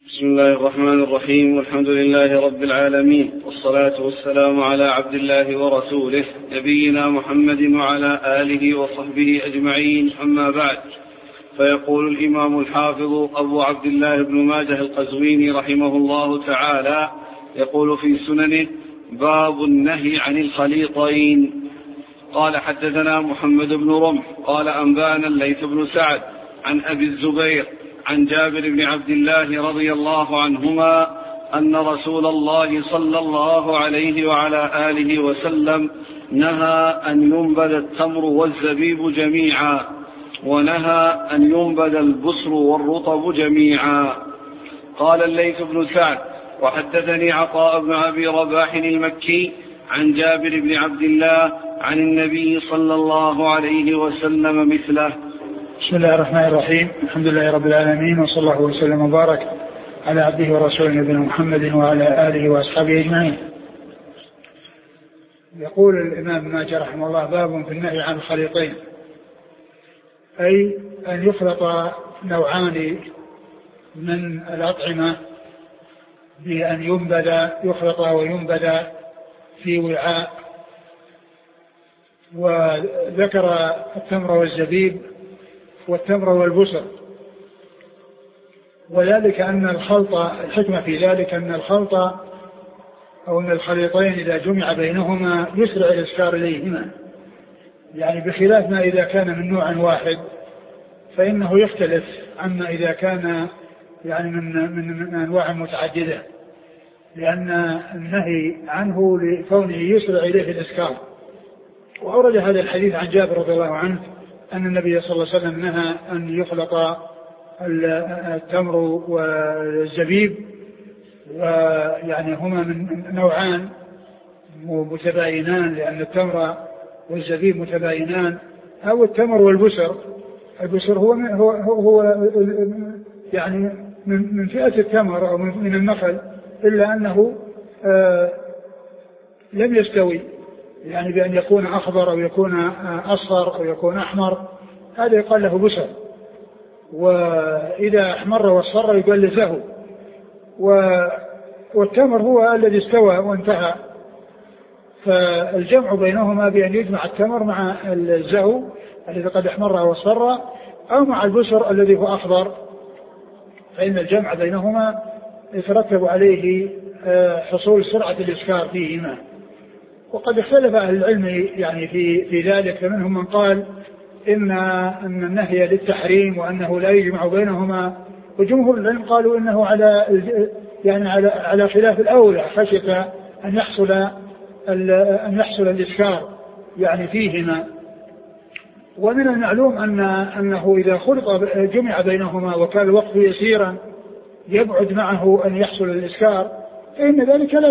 بسم الله الرحمن الرحيم، والحمد لله رب العالمين، والصلاة والسلام على عبد الله ورسوله نبينا محمد وعلى آله وصحبه أجمعين، أما بعد. فيقول الإمام الحافظ أبو عبد الله بن ماجه القزويني رحمه الله تعالى، يقول في سننه: باب النهي عن الخليطين. قال: حدثنا محمد بن رمح قال: أنبانا الليث بن سعد عن أبي الزبير عن جابر بن عبد الله رضي الله عنهما أن رسول الله صلى الله عليه وعلى آله وسلم نهى أن ينبذ التمر والزبيب جميعا، ونهى أن ينبذ البصر والرطب جميعا. قال الليث بن سعد: وحدثني عطاء بن أبي رباح المكي عن جابر بن عبد الله عن النبي صلى الله عليه وسلم مثله. بسم الله الرحمن الرحيم، الحمد لله رب العالمين، وصلى الله وسلم وبارك على عبده ورسوله نبينا محمد وعلى آله وأصحابه أجمعين. يقول الإمام ابن ماجه رحمه الله: باب في النهي عن الخليطين، أي أن يخلط نوعان من الأطعمة بأن يخلط وينبذ في وعاء. وذكر التمر والزبيب والتمر والبصر، وذلك أن الحكمة في ذلك أن الخلط أو أن الخليطين إذا جمع بينهما يسرع الإسكار إليهما، يعني بخلاف ما إذا كان من نوع واحد فإنه يختلف عما إذا كان يعني من أنواع متعددة، لأن النهي عنه لكونه يسرع إليه الإسكار. وأورد هذا الحديث عن جابر رضي الله عنه أن النبي صلى الله عليه وسلم نهى أن يخلط التمر والزبيب، ويعني هما من نوعان متباينان، لأن التمر والزبيب متباينان، أو التمر والبسر. البسر هو يعني من فئة التمر أو من النخل، إلا أنه لم يستوي، يعني بأن يكون أخضر أو يكون أصفر أو يكون أحمر، هذا يقال له بسر. وإذا أحمر واصفر يقال له زهو. والتمر هو الذي استوى وانتهى، فالجمع بينهما بأن يجمع التمر مع الزهو الذي قد احمر واصفر، أو مع البسر الذي هو أخضر، فإن الجمع بينهما يترتب عليه حصول سرعة الإسكار فيهما. وقد اختلف أهل العلم يعني في ذلك، فمنهم من قال إن النهي للتحريم وأنه لا يجمع بينهما، وجمهور العلم قالوا إنه على خلاف الأولى، خشية أن يحصل الإسكار يعني فيهما. ومن المعلوم أنه إذا جمع بينهما وكان الوقت يسيرا يبعد معه أن يحصل الإسكار، فإن ذلك لا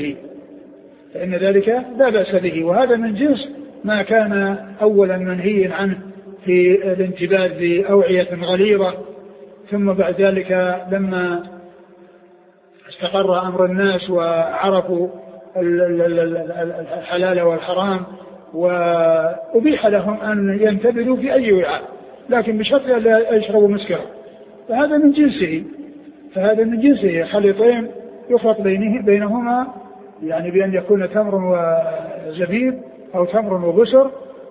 بأس به. وهذا من جنس ما كان أولا منهيا عنه في الانتباه بأوعية غليظة، ثم بعد ذلك لما استقر أمر الناس وعرفوا الحلال والحرام وأبيح لهم أن ينتبذوا في أي وعاء، لكن بشرط لا يشربوا مسكرا. فهذا من جنسه خليطين يخلط بينهما، يعني بأن يكون تمر وزبيب أو تمر وبسر،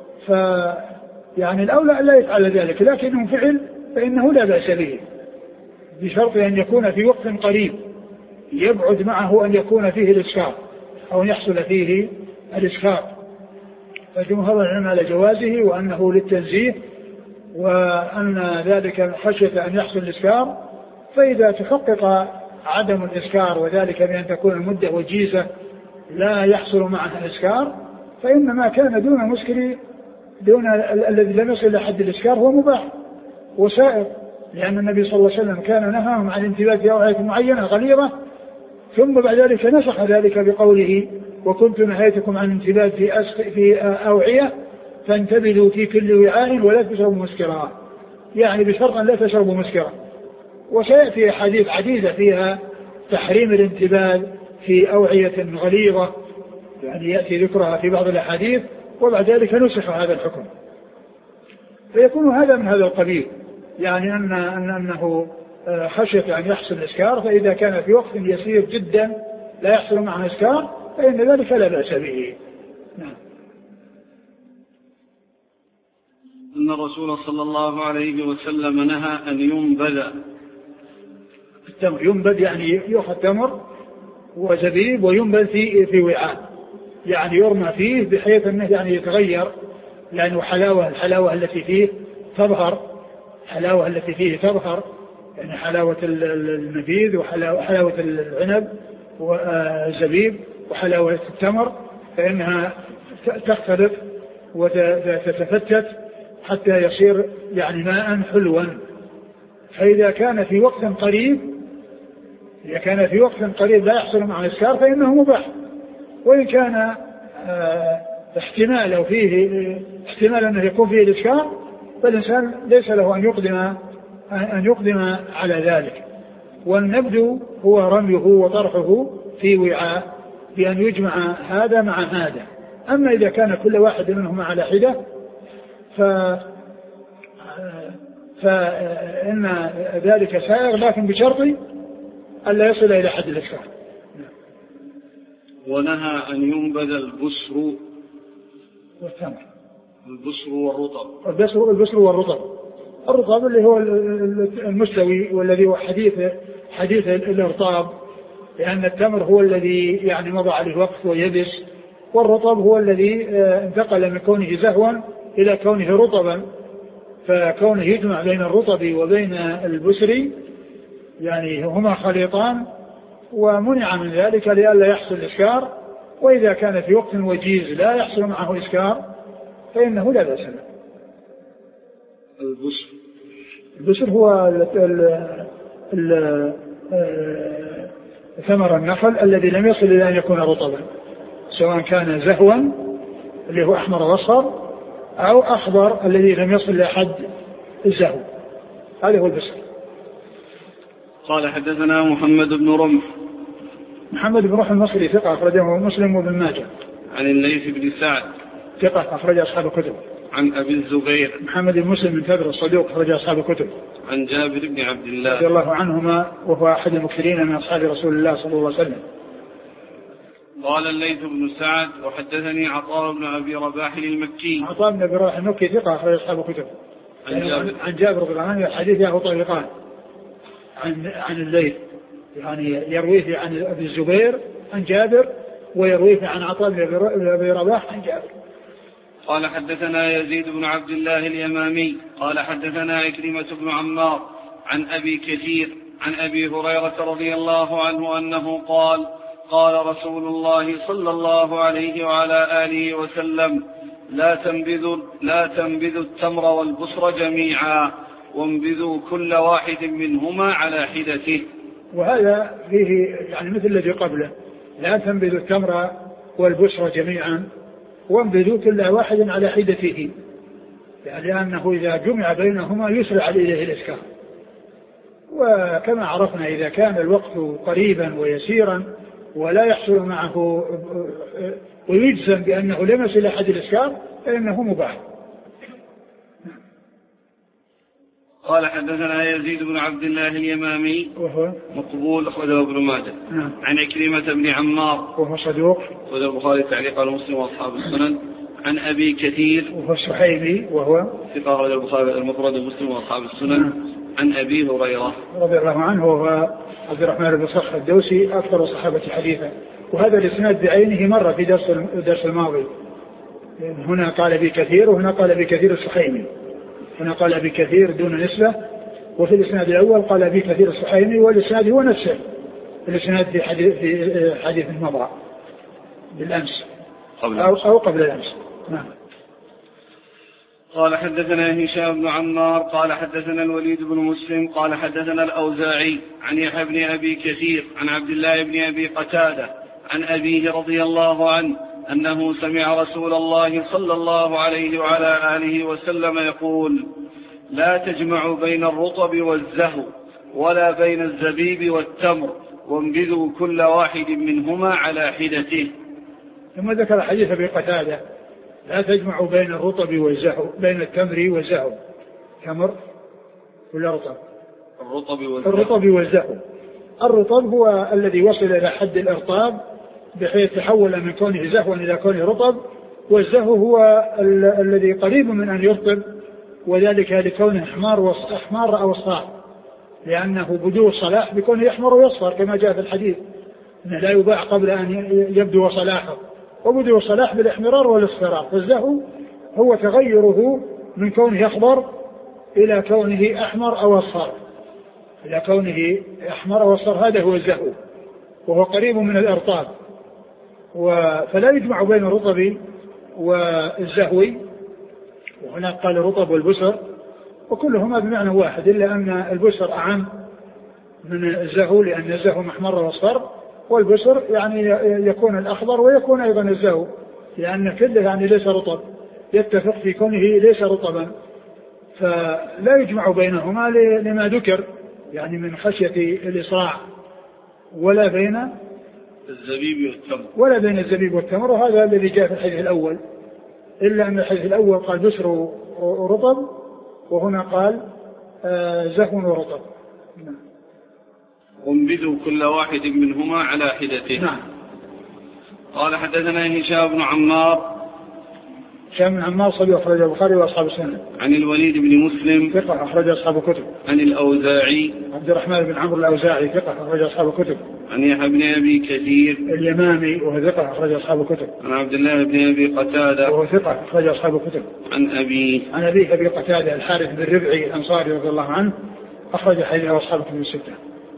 يعني الأولى لا يفعل ذلك، لكنه فعل فإنه لا بأس به، بشرط أن يكون في وقت قريب يبعد معه أن يكون فيه الإسكار أو يحصل فيه الإسكار. فجمهور العلم على جوازه وأنه للتنزيه، وأن ذلك خشية أن يحصل الإسكار. فإذا تحقق عدم الإسكار، وذلك بأن تكون المدة وجيزة لا يحصل معها الإسكار، فإن ما كان دون الذي لم يصل إلى حد الإسكار هو مباح وسائر، لأن النبي صلى الله عليه وسلم كان نهاهم عن الانتباه في أوعية معينة غليظة، ثم بعد ذلك نسخ ذلك بقوله: وكنت نهيتكم عن الانتباه في أوعية فانتبذوا في كل وعاء ولا تشربوا مسكرا، يعني بشرط أن لا تشربوا مسكرا. وسيأتي أحاديث عديدة فيها تحريم الانتباه في أوعية غليظة، يعني يأتي ذكرها في بعض الأحاديث، وبعد ذلك نسخ هذا الحكم. فيكون هذا من هذا القبيل، يعني أنه خشية أن يحصل إسكار، فإذا كان في وقت يسير جدا لا يحصل معه إسكار فإن ذلك لا بأس به. نعم. أن الرسول صلى الله عليه وسلم نهى أن ينبذ التمر. ينبذ يعني يأخذ تمر وزبيب وينبذ في وعاء، يعني يرمى فيه بحيث أنه يعني يتغير، لأنه الحلاوة التي فيه تظهر، يعني حلاوة النبيذ وحلاوة العنب والزبيب وحلاوة التمر، فإنها تختلط وتتفتت حتى يصير يعني ماء حلوا. فإذا كان في وقت قريب لا يحصل معه إسكار فإنه مباح. وإن كان احتمال أنه يكون فيه الإسكار فالإنسان ليس له أن يقدم على ذلك. والنبذ هو رميه وطرحه في وعاء بأن يجمع هذا مع هذا. أما إذا كان كل واحد منهما على حدة فإن ذلك سائغ، لكن بشرط ألا يصل إلى حد الإسكار. ونهى أن ينبذ البسر والتمر. البسر والرطب. الرطب اللي هو المستوي والذي هو حديث الارطاب، لأن التمر هو الذي يعني مضى عليه وقت ويبس، والرطب هو الذي انتقل من كونه زهوا إلى كونه رطبا، فكونه يجمع بين الرطب وبين البسر يعني هما خليطان، ومنع من ذلك لئلا يحصل إسكار. وإذا كان في وقت وجيز لا يحصل معه إسكار فإنه لا بأس له. البسر هو ثمر النخل الذي لم يصل إلى أن يكون رطبا، سواء كان زهوا اللي هو أحمر واصفر أو أخضر الذي لم يصل إلى حد الزهو، هذا هو البسر. قال حدثنا محمد بن رمح المصري ثقة أخرجه مسلم وابن ماجه. عن الليث بن سعد ثقة أخرج أصحاب الكتب. عن أبي الزبير محمد بن مسلم بن ثابت الصدوق أخرج أصحاب الكتب. عن جابر بن عبد الله رضي الله عنهما وهو أحد المكثرين من أصحاب رسول الله صلى الله عليه وسلم. قال الليث بن سعد وحدثني عطاء بن أبي رباح المكي. عطاء بن أبي رباح المكي ثقة أخرج أصحاب الكتب. عن جابر رضي الله عنه الحديث له طريقان عن الليث، يعني يرويه عن أبي الزبير عن جابر ويرويه عن عطاء بن أبي رباح عن جابر. قال حدثنا يزيد بن عبد الله اليمامي قال حدثنا عكرمة بن عمار عن أبي كثير عن أبي هريرة رضي الله عنه أنه قال قال رسول الله صلى الله عليه وعلى آله وسلم لا تنبذوا التمر والبصر جميعا وانبذوا كل واحد منهما على حدته. وهذا فيه يعني مثل الذي قبله، لا تنبذوا التمر والبصر جميعا وانبذوا كل واحد على حدته، يعني لأنه إذا جمع بينهما يسرع إليه الإسكار. وكما عرفنا إذا كان الوقت قريبا ويسيرا ولا يحصل معه ويجزم بأنه لم يصل إلى حد الإسكار فإنه مباح. قال حدثنا يزيد بن عبد الله اليمامي وهو مقبول أخرجه ابن ماجه. عن عكرمة بن عمار وهو صدوق أخرجه البخاري تعليقا ومسلم وأصحاب السنن. عن أبي كثير وهو السحيمي وهو ثقة أخرجه البخاري المفرد ومسلم وأصحاب السنن. عن أبي هريرة رضي الله عنه وهو عبد الرحمن بن صخر الدوسي أكثر الصحابة حديثا. وهذا الإسناد بعينه مر في درس الماضي، هنا قال أبي كثير وهنا قال أبي كثير السحيمي، هنا قال أبي كثير دون نسبة، وفي الإسناد الأول قال أبي كثير السحيمي، والإسناد هو نفسه الإسناد في حديث مضى بالأمس أو قبل الأمس. نعم. قال حدثنا هشام بن عمار قال حدثنا الوليد بن مسلم قال حدثنا الأوزاعي عن يحيى بن أبي كثير عن عبد الله بن أبي قتادة عن أبيه رضي الله عنه أنه سمع رسول الله صلى الله عليه وعلى آله وسلم يقول لا تجمعوا بين الرطب والزهو ولا بين الزبيب والتمر وانبذوا كل واحد منهما على حدته. ثم ذكر حديث أبي قتادة لا تجمعوا بين الرطب والزهو، بين التمر والزهو، تمر ولا رطب الرطب والزهو. الرطب هو الذي وصل إلى حد الإرطاب بحيث تحول من كونه زهوا إلى كونه رطب، والزهو هو الذي قريب من أن يرطب، وذلك لكونه أحمر أو أصفار، لأنه بدو الصلاح بكونه يحمر ويصفر كما جاء في الحديث أنه لا يباع قبل أن يبدو صلاحه، وبدو الصلاح بالإحمرار والاصفرار. فالزهو هو تغيره من كونه أخضر إلى كونه أحمر أو أصفر، إلى كونه أحمر أو أصفر، هذا هو الزهو، وهو قريب من الإرطاب. فلا يجمع بين الرطب والزهو، وهنا قال الرطب والبسر وكلهما بمعنى واحد، إلا أن البسر أعم من الزهو لأن الزهو محمر واصفر، والبسر يعني يكون الأخضر ويكون أيضا الزهو، لأن كله يعني ليس رطب، يتفق في كونه ليس رطبا، فلا يجمع بينهما لما ذكر يعني من خشية الإسراع، ولا بين الزبيب والتمر، وهذا الذي جاء في الحديث الأول، إلا أن الحديث الأول قال بسر ورطب، وهنا قال زهو ورطب. وانبذوا كل واحد منهما على حدته. نعم. قال حدثنا هشام بن عمار. هشام بن عمار صديق أخرج البخاري وأصحاب السنة. عن الوليد بن مسلم ثقة أخرج أصحاب الكتب. عن الأوزاعي عبد الرحمن بن عمرو الأوزاعي ثقة أخرج أصحاب الكتب. عن يحيى بن أبي كثير اليمامي وهو ثقة أخرج أصحاب الكتب. عن عبد الله بن أبي قتادة وهو ثقة أخرج أصحاب الكتب. عن أبي أبي قتادة الحارث بن ربعي الأنصاري رضي الله عنه أخرج حديثه أصحاب الكتب الستة.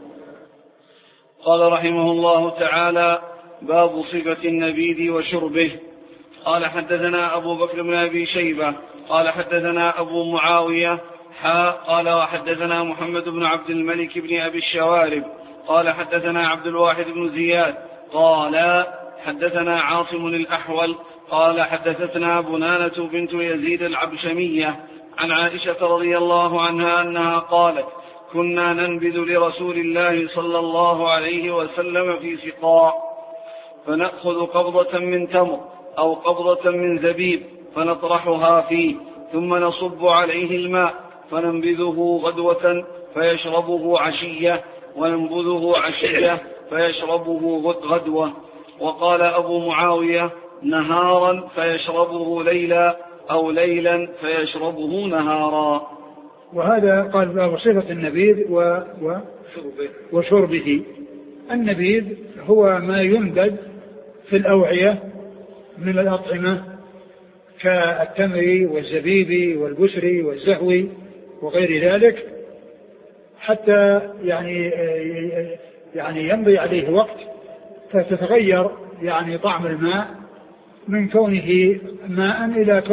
قال رحمه الله تعالى: باب صفة النبيذ وشربه. قال حدثنا أبو بكر بن أبي شيبة قال حدثنا أبو معاوية قال وحدثنا محمد بن عبد الملك بن أبي الشوارب قال حدثنا عبد الواحد بن زياد قال حدثنا عاصم الأحول قال حدثتنا بنانة بنت يزيد العبشمية عن عائشة رضي الله عنها أنها قالت: كنا ننبذ لرسول الله صلى الله عليه وسلم في سقاء، فنأخذ قبضة من تمر أو قبضة من زبيب فنطرحها فيه، ثم نصب عليه الماء فننبذه غدوة فيشربه عشية، وننبذه عشية فيشربه غدوة. وقال أبو معاوية: نهارا فيشربه ليلا، أو ليلا فيشربه نهارا. وهذا قال باب صفة النبيذ وشربه. النبيذ هو ما ينبذ في الأوعية من الأطعمة كالتمر والزبيب والبسر والزهو وغير ذلك، حتى يعني يمضي عليه وقت فتتغير يعني طعم الماء من كونه ماء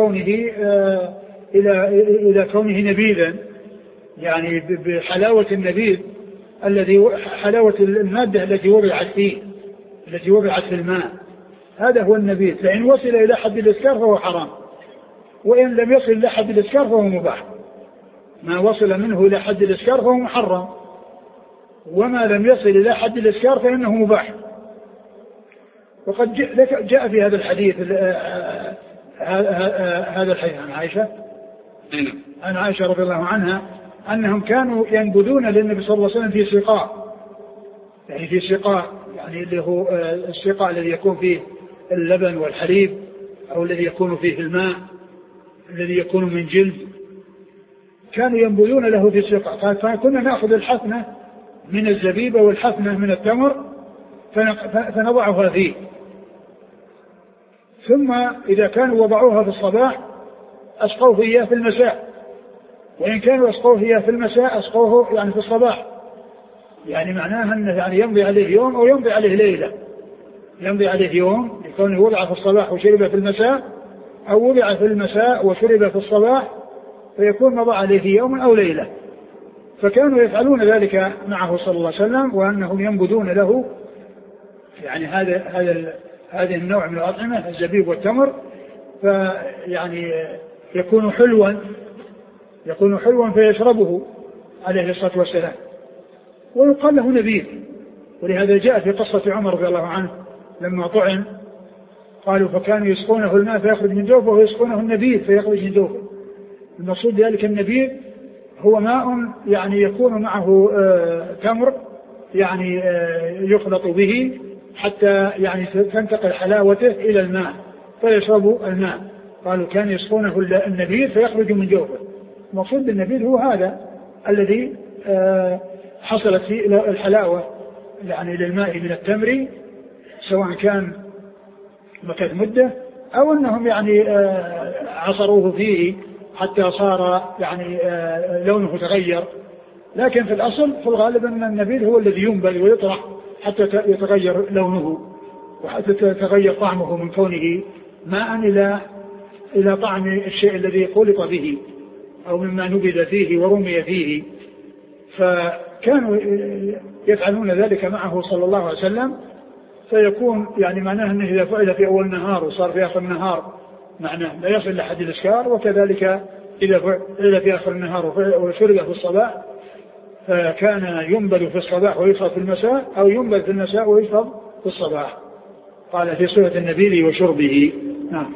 إلى كونه نبيذا، يعني بحلاوة النبيذ الذي حلاوة المادة التي وضعت فيه، التي وضعت في الماء، هذا هو النبيذ. فإن وصل إلى حد الإسكار فهو حرام، وإن لم يصل إلى حد الإسكار فهو مباح. ما وصل منه إلى حد الإسكار فهو محرم، وما لم يصل إلى حد الإسكار فإنه مباح. وقد جاء في هذا الحديث عن عائشة عن عائشة رضي الله عنها أنهم كانوا ينبذون للنبي صلى الله عليه وسلم في سقاء، يعني في سقاء، يعني اللي هو السقاء الذي يكون فيه اللبن والحليب، أو الذي يكون فيه الماء الذي يكون من جلد، كانوا ينبذون له في سقاء. فكنا نأخذ الحفنة من الزبيب والحفنة من التمر فنضعها فيه، ثم إذا كانوا وضعوها في الصباح أسقوه إياه في المساء، وإن كانوا أسقوه إياه في المساء أسقوه يعني في الصباح، يعني معناها أنه يعني يمضي عليه يوم أو يمضي عليه ليلة، يمضي عليه يوم يكون وضع في الصباح وشرب في المساء، أو وضع في المساء وشرب في الصباح، فيكون مضى عليه يوم أو ليلة. فكانوا يفعلون ذلك معه صلى الله عليه وسلم، وأنهم ينبذون له يعني هذا النوع من الأطعمة الزبيب والتمر، فيعني يكون حلوا فيشربه عليه الصلاة والسلام، ويقال له نبيذ. ولهذا جاء في قصة عمر رضي الله عنه لما طعن قالوا فكانوا يسقونه الماء فيخرج من جوفه ويسقونه النبيذ فيخرج من جوفه. المقصود ذلك النبيذ هو ماء يعني يكون معه تمر يعني يخلط به حتى يعني تنتقل حلاوته إلى الماء فيشرب الماء. قالوا كان يسقونه النبيذ فيخرج من جوفه. المقصود بالنبيذ هو هذا الذي حصلت فيه الحلاوة يعني للماء من التمر، سواء كان مكث مدة أو أنهم يعني عصروه فيه حتى صار يعني لونه تغير. لكن في الأصل في الغالب أن النبيذ هو الذي ينبل ويطرح حتى يتغير لونه وحتى يتغير طعمه من كونه ماء إلى طعم الشيء الذي خلط به أو مما نبذ فيه ورمي فيه. فكانوا يفعلون ذلك معه صلى الله عليه وسلم، فيكون يعني معناه أنه إذا فعل في أول النهار وصار في آخر النهار معناه لا يصل لحد الإسكار، وكذلك إذا فعل في آخر النهار وشرب في الصباح فكان ينبذ في الصباح ويشرب في المساء، أو ينبذ في المساء ويشرب في الصباح. قال في صفة النبيذ وشربه. نعم.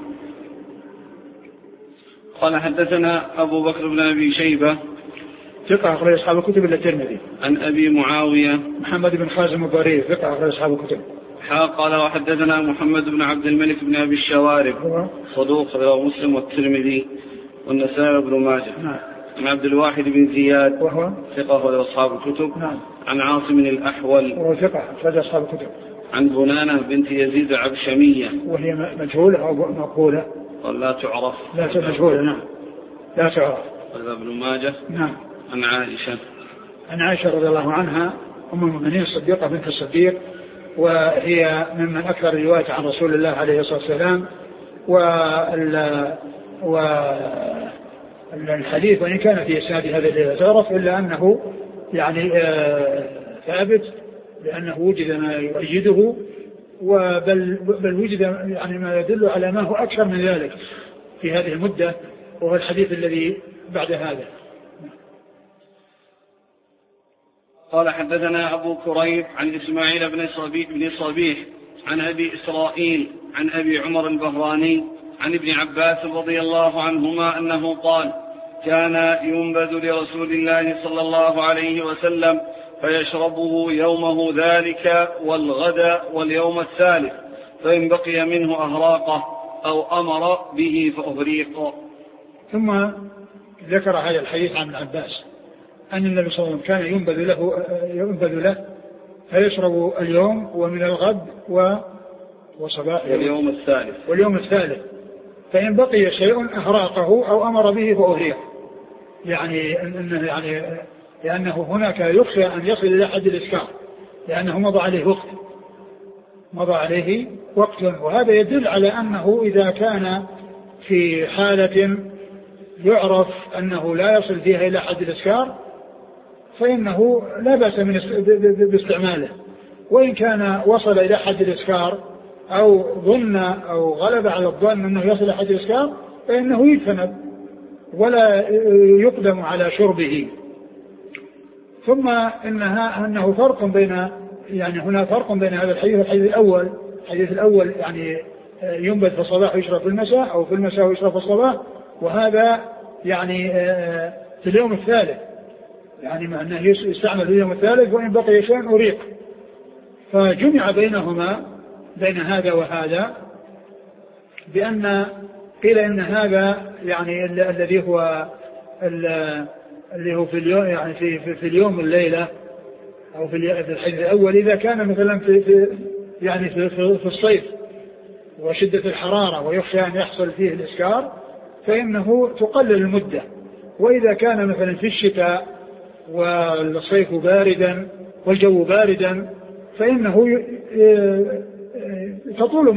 قال حدثنا أبو بكر بن أبي شيبة ثقة أخرج أصحاب الكتب إلا الترمذي. عن أبي معاوية محمد بن خازم الضرير ثقة أخرج أصحاب الكتب. قال وحدثنا محمد بن عبد الملك بن أبي الشوارب صدوق رواه مسلم والترمذي والنسائي بن ماجه. نعم. عن عبد الواحد بن زياد وهو ثقة أخرج أصحاب الكتب. نعم. عن عاصم الأحول وهو ثقة أخرج أصحاب الكتب. عن بنانة بنت يزيد العبشمية وهي مجهولة أو مقبولة؟ لا تعرف. لا مجهولة. نعم لا تعرف. قال ابن ماجه. نعم. عن عائشة. عن عائشة رضي الله عنها أم المؤمنين الصديقة بنت الصديق، وهي ممن أكثر الرواية عن رسول الله عليه الصلاة والسلام. والحديث وإن كان في إسناد هذا الذي تعرف إلا أنه يعني ثابت لأنه وجد ما يؤيده، بل وجد يعني ما يدل على ما هو أكثر من ذلك في هذه المدة، وهو الحديث الذي بعد هذا. قال حدثنا أبو كريب عن إسماعيل بن صبيح عن أبي إسرائيل عن أبي عمر البهراني عن ابن عباس رضي الله عنهما أنه قال كان ينبذ لرسول الله صلى الله عليه وسلم فيشربه يومه ذلك والغد واليوم الثالث، فإن بقي منه أهراقه أو أمر به فأهريق. ثم ذكر هذا الحديث عن ابن عباس أن النبي صلى الله عليه وسلم كان ينبذ له فيشرب اليوم ومن الغد وصباح واليوم الثالث، فإن بقي شيء أهراقه أو أمر به فأهريق. يعني لأنه هناك يخشى أن يصل إلى حد الإسكار، لأنه مضى عليه وقت، وهذا يدل على أنه إذا كان في حالة يعرف أنه لا يصل فيها إلى حد الإسكار فإنه لا بأس باستعماله، وإن كان وصل إلى حد الإسكار أو ظن أو غلب على الظن أنه يصل إلى حد الإسكار فإنه يجتنب ولا يقدم على شربه. ثم أنه فرق بين هنا فرق بين هذا الحديث والحديث الأول. الحديث الأول يعني ينبذ في الصباح ويشرب في المساء، أو في المساء ويشرب في الصباح، وهذا يعني في اليوم الثالث، يعني مع أنه يستعمل في اليوم الثالث وإن بقي شيء أريق. فجمع بينهما بين هذا وهذا بأن قيل إن هذا يعني الذي هو في اليوم يعني في اليوم الليلة أو في الحديث الأول إذا كان مثلا في الصيف وشدة الحرارة ويخشى أن يحصل فيه الإسكار فإنه تقلل المدة، وإذا كان مثلا في الشتاء والصيف باردا والجو باردا فإنه تطول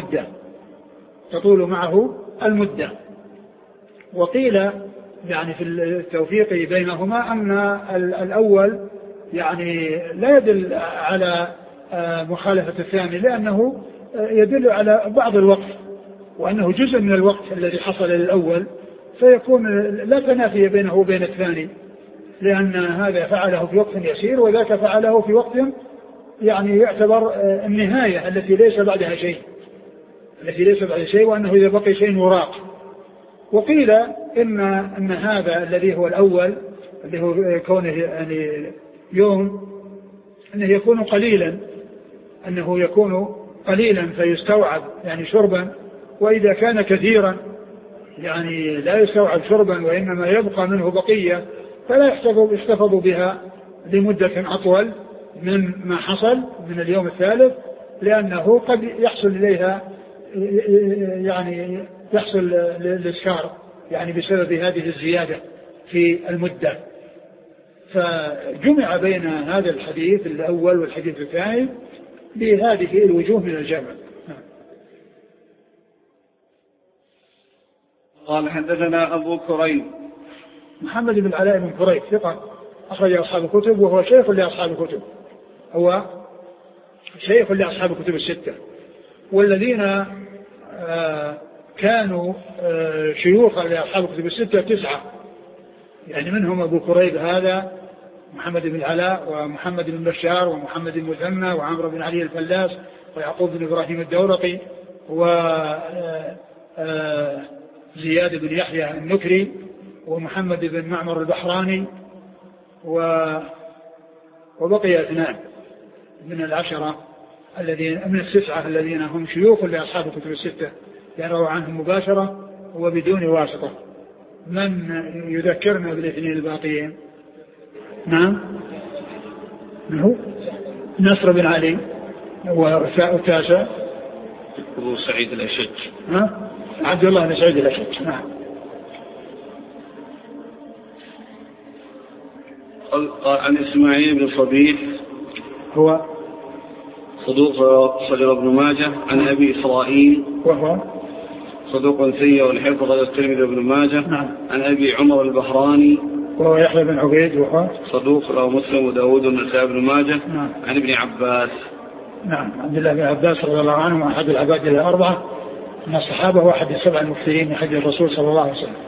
معه المدة. وقيل يعني في التوفيق بينهما أن الأول يعني لا يدل على مخالفة الثاني، لأنه يدل على بعض الوقت، وأنه جزء من الوقت الذي حصل للأول، فيكون لا تنافي بينه وبين الثاني، لأن هذا فعله في وقت يسير وذاك فعله في وقت يعني يعتبر النهاية التي ليس بعدها شيء، وأنه إذا بقي شيء يراق. وقيل إن هذا الذي هو الأول اللي هو كونه يعني يوم أنه يكون قليلا، أنه يكون قليلا فيستوعب يعني شربا، وإذا كان كثيرا يعني لا يستوعب شربا وإنما يبقى منه بقية فلا يحتفظ بها لمدة أطول من ما حصل من اليوم الثالث، لأنه قد يحصل إليها يعني يحصل الإسكار يعني بسبب هذه الزيادة في المدة. فجمع بين هذا الحديث الأول والحديث الثاني بهذه الوجوه من الجمع. قال حدثنا أبو كريب محمد بن العلاء بن كريب ثقة أخرج أصحاب الكتب، وهو شيخ لأصحاب الكتب، هو شيخ لأصحاب الكتب الستة، والذين كانوا شيوخا لأصحاب الكتب الستة 9، يعني منهم أبو كريب هذا محمد بن العلاء ومحمد بن بشار ومحمد بن مثنى وعمرو بن علي الفلاس ويعقوب بن إبراهيم الدورقي وزياد بن يحيى النكري ومحمد بن معمر البحراني وبقي 2 من العشرة الذين من 9 الذين هم شيوخ لأصحاب الكتب الستة يروى عنهم مباشرة وبدون واسطة. من يذكرنا بالاثنين الباقيين؟ نعم، من هو؟ نصر بن علي والتاسع أبو سعيد الأشج، عبد الله بن سعيد الأشج. نعم. قال عن إسماعيل بن صبيح هو صدوق صدر ابن ماجه، عن أبي إسرائيل وهو صدوق سيء والحفظ غير الترمذي وابن ماجه. نعم. عن أبي عمر البحراني وهو يحيى بن عبيد وهو صدوق رواه مسلم وداود والنسائي بن ماجه. نعم. عن ابن عباس، نعم، عبد الله بن عباس رضي الله عنه أحد العباد الأربعة من الصحابة وأحد ال7 المكثرين من حديث الرسول صلى الله عليه وسلم.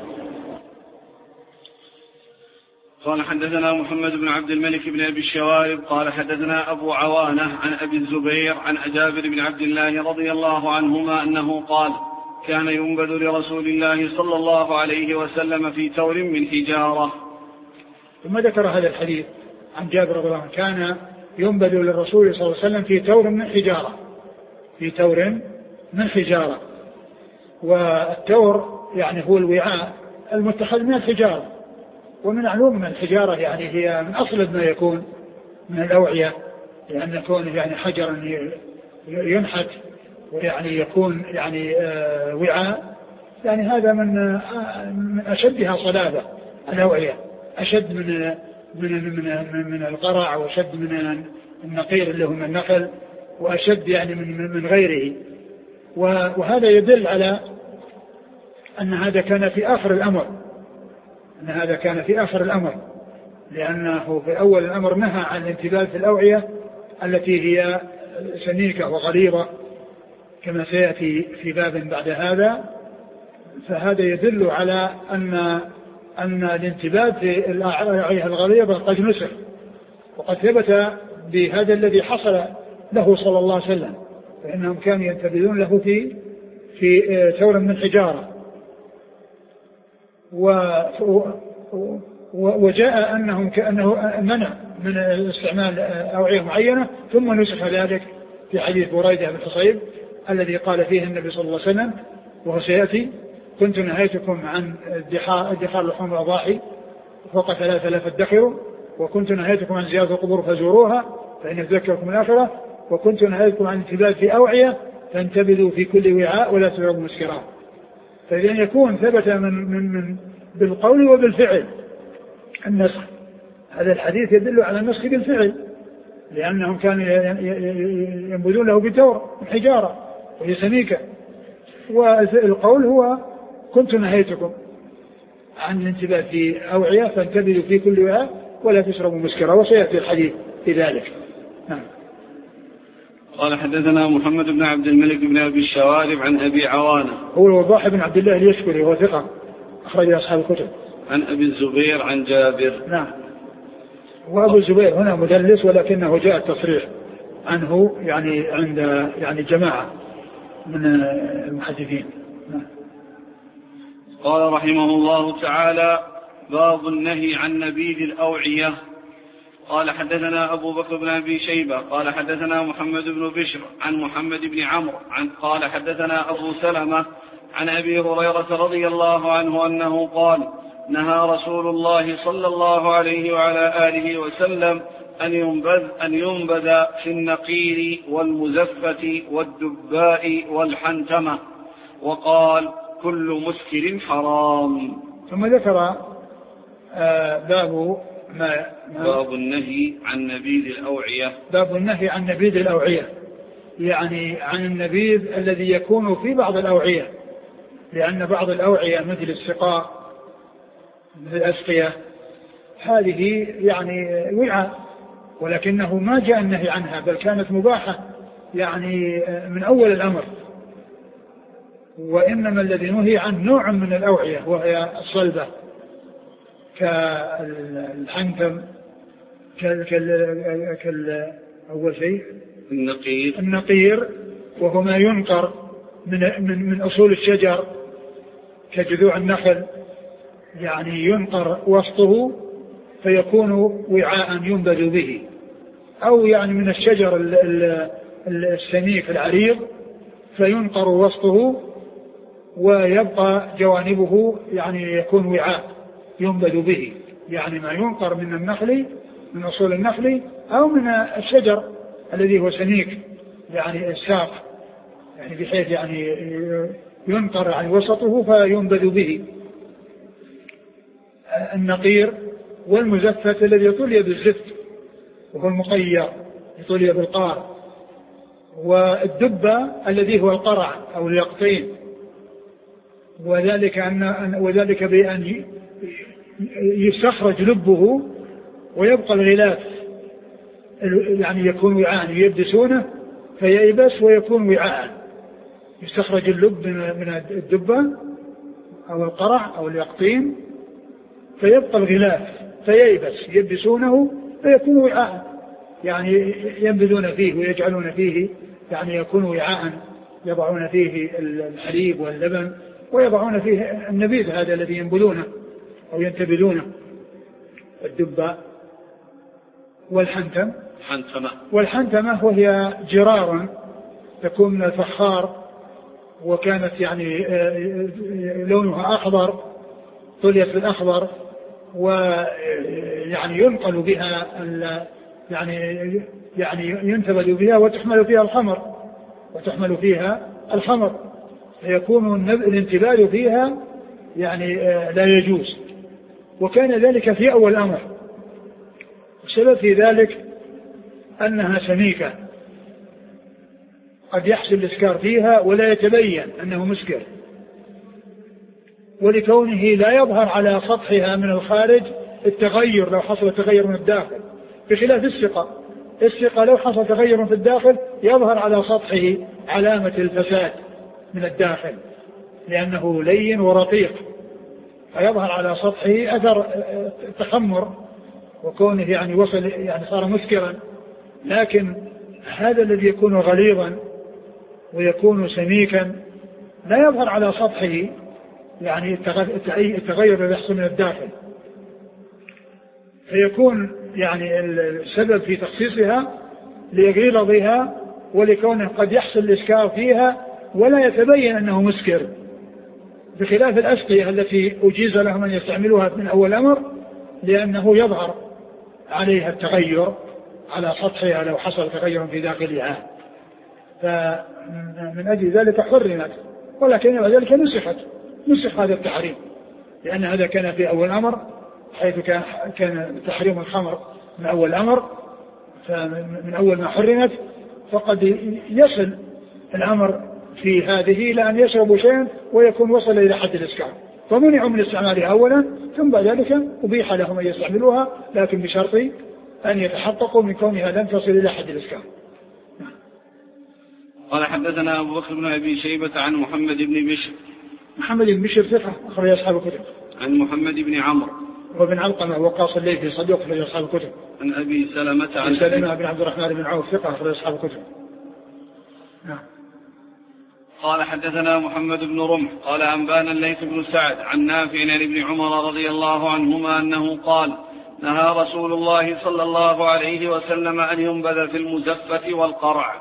قال حدثنا محمد بن عبد الملك بن أبي الشوارب قال حدثنا أبو عوانة عن أبي الزبير عن جابر بن عبد الله رضي الله عنهما أنه قال كان ينبذ لرسول الله صلى الله عليه وسلم في تور من حجارة. ثم ذكر هذا الحديث عن جابر رضي الله عنه كان ينبذ للرسول صلى الله عليه وسلم في تور من حجارة، في تور من حجارة. والتور يعني هو الوعاء المتخذ من الحجارة، ومن علوم من الحجارة يعني هي من أصل ما يكون من الأوعية، لأن يكون يعني حجرا ينحت ويعني يكون يعني وعاء، يعني هذا من أشدها صلابة الأوعية، أشد من القرع، وأشد من النقير اللي هو من النخل، وأشد يعني من غيره. وهذا يدل على أن هذا كان في آخر الأمر، لأنه في أول الأمر نهى عن الانتباه في الأوعية التي هي سميكة وغليظة كما سيأتي في باب بعد هذا. فهذا يدل على أن الانتباه في الأوعية الغليظة قد نسخ، وقد ثبت بهذا الذي حصل له صلى الله عليه وسلم، فإنهم كانوا ينتبذون له في تور من حجارة. وجاء أنه منع من استعمال أوعية معينة، ثم نسخ ذلك في حديث بريدة بن حصيب الذي قال فيه النبي صلى الله عليه وسلم وهو سيأتي: كنت نهيتكم عن ادخار لحوم الأضاحي فوق 3 لا تدخروا، وكنت نهيتكم عن زيارة القبور فزوروها فإن تذكركم الآخرة، وكنت نهيتكم عن انتباه في أوعية فانتبذوا في كل وعاء ولا تشربوا مسكرا. فإذا يكون ثبت من بالقول وبالفعل النسخ، هذا الحديث يدل على النسخ بالفعل، لأنهم كانوا ينبذون له بتور من حجارة وهي سميكة. والقول هو: كنت نهيتكم عن الانتباه في أوعية فانتبذوا في كل وعاء ولا تشربوا مسكرا، وسيأتي الحديث في ذلك. نعم. قال حدثنا محمد بن عبد الملك بن أبي الشوارب عن أبي عوانة هو الوضاح بن عبد الله اليشكري وهو ثقة أخرج أصحاب الكتب. عن أبي الزبير عن جابر. نعم. وأبو الزبير هنا مدلس، ولكنه جاء التصريح عنه يعني عند يعني جماعة من المحدثين. نعم. قال رحمه الله تعالى: باب النهي عن نبيذ الأوعية. قال حدثنا أبو بكر بن أبي شيبة قال حدثنا محمد بن بشر عن محمد بن عمرو قال حدثنا أبو سلمة عن أبي هريرة رضي الله عنه أنه قال نهى رسول الله صلى الله عليه وعلى آله وسلم أن ينبذ في النقير والمزفة والدباء والحنتمة، وقال كل مسكر حرام. ثم ذكر باب النهي عن نبيذ الأوعية. باب النهي عن نبيذ الأوعية، يعني عن النبيذ الذي يكون في بعض الأوعية، لأن بعض الأوعية مثل السقاء مثل الأسقية هذه يعني وعاء، ولكنه ما جاء النهي عنها، بل كانت مباحة يعني من أول الأمر. وإنما الذي نهي عنه نوع من الأوعية وهي الصلبة كالحنتم أول شيء النقير، وهو ما ينقر من أصول الشجر كجذوع النخل، يعني ينقر وسطه فيكون وعاء ينبذ به، أو يعني من الشجر السميك العريض فينقر وسطه ويبقى جوانبه يعني يكون وعاء ينبذ به، يعني ما ينقر من النخل من أصول النخل أو من الشجر الذي هو سميك يعني الساق، يعني بحيث يعني ينقر عن وسطه فينبذ به. النقير والمزفت الذي يطلي بالزفت وهو المقير يطلي بالقار، والدبة الذي هو القرع أو اليقطين، وذلك بأن يستخرج لبه ويبقى الغلاف يعني يكون وعاء يبدسونه فييبس ويكون وعاء، يستخرج اللب من الدبة أو القرع أو اليقطين فيبقى الغلاف فييبس يبدسونه فيكون وعاء، يعني ينبذون فيه ويجعلون فيه يعني يكون وعاء يضعون فيه الحليب واللبن ويضعون فيه النبيذ هذا الذي ينبذونه أو ينتبذونه. الدبة والحنتمة وهي جرار تكون من الفخار، وكانت يعني لونها أخضر طليت بالأخضر، ويعني ينقل بها يعني ينتبذ بها وتحمل فيها الخمر فيكون الانتباذ فيها يعني لا يجوز. وكان ذلك في أول الأمر، والسبب في ذلك أنها سميكة قد يحصل الإسكار فيها ولا يتبين أنه مسكر، ولكونه لا يظهر على سطحها من الخارج التغير لو حصل تغير من الداخل، بخلاف السقة لو حصل تغير في الداخل يظهر على سطحه علامة الفساد من الداخل لأنه لين ورقيق، فيظهر على سطحه أثر التخمر وكونه يعني وصل يعني صار مسكرا. لكن هذا الذي يكون غليظا ويكون سميكا لا يظهر على سطحه يعني التغير الذي يحصل من الداخل، فيكون يعني السبب في تخصيصها لغلظها ولكونه قد يحصل الإسكار فيها ولا يتبين أنه مسكر، بخلاف الأسقية التي أجيز لهم أن يستعملوها من أول الأمر لأنه يظهر عليها التغير على سطحها لو حصل تغير في داخلها، فمن أجل ذلك حرمت، ولكن بعد ذلك نسخ هذا التحريم، لأن هذا كان في أول الأمر حيث كان تحريم الخمر من أول الأمر، فمن أول ما حرمت فقد يصل الأمر في هذه لأن يشربوا شيئا ويكون وصل إلى حد الإسكار، فمنعوا من استعمالها أولا ثم بعد ذلك أبيح لهم أن يستعملوها، لكن بشرط أن يتحققوا من كونها لن تصل إلى حد الإسكار. قال حدثنا أبو بكر بن أبي شيبة عن محمد بن بشر ثقة أخرج أصحاب الكتب. عن محمد بن عمرو وابن علقمة وقاص الليثي صدوق أخرج أصحاب الكتب. عن أبي سلمة عن سلمة بن عبد الرحمن بن عوف ثقة أخرج أصحاب الكتب. قال حدثنا محمد بن رمح قال أنبانا الليث بن سعد عن نافع عن ابن عمر رضي الله عنهما أنه قال نهى رسول الله صلى الله عليه وسلم أن ينبذ في المزفة والقرع.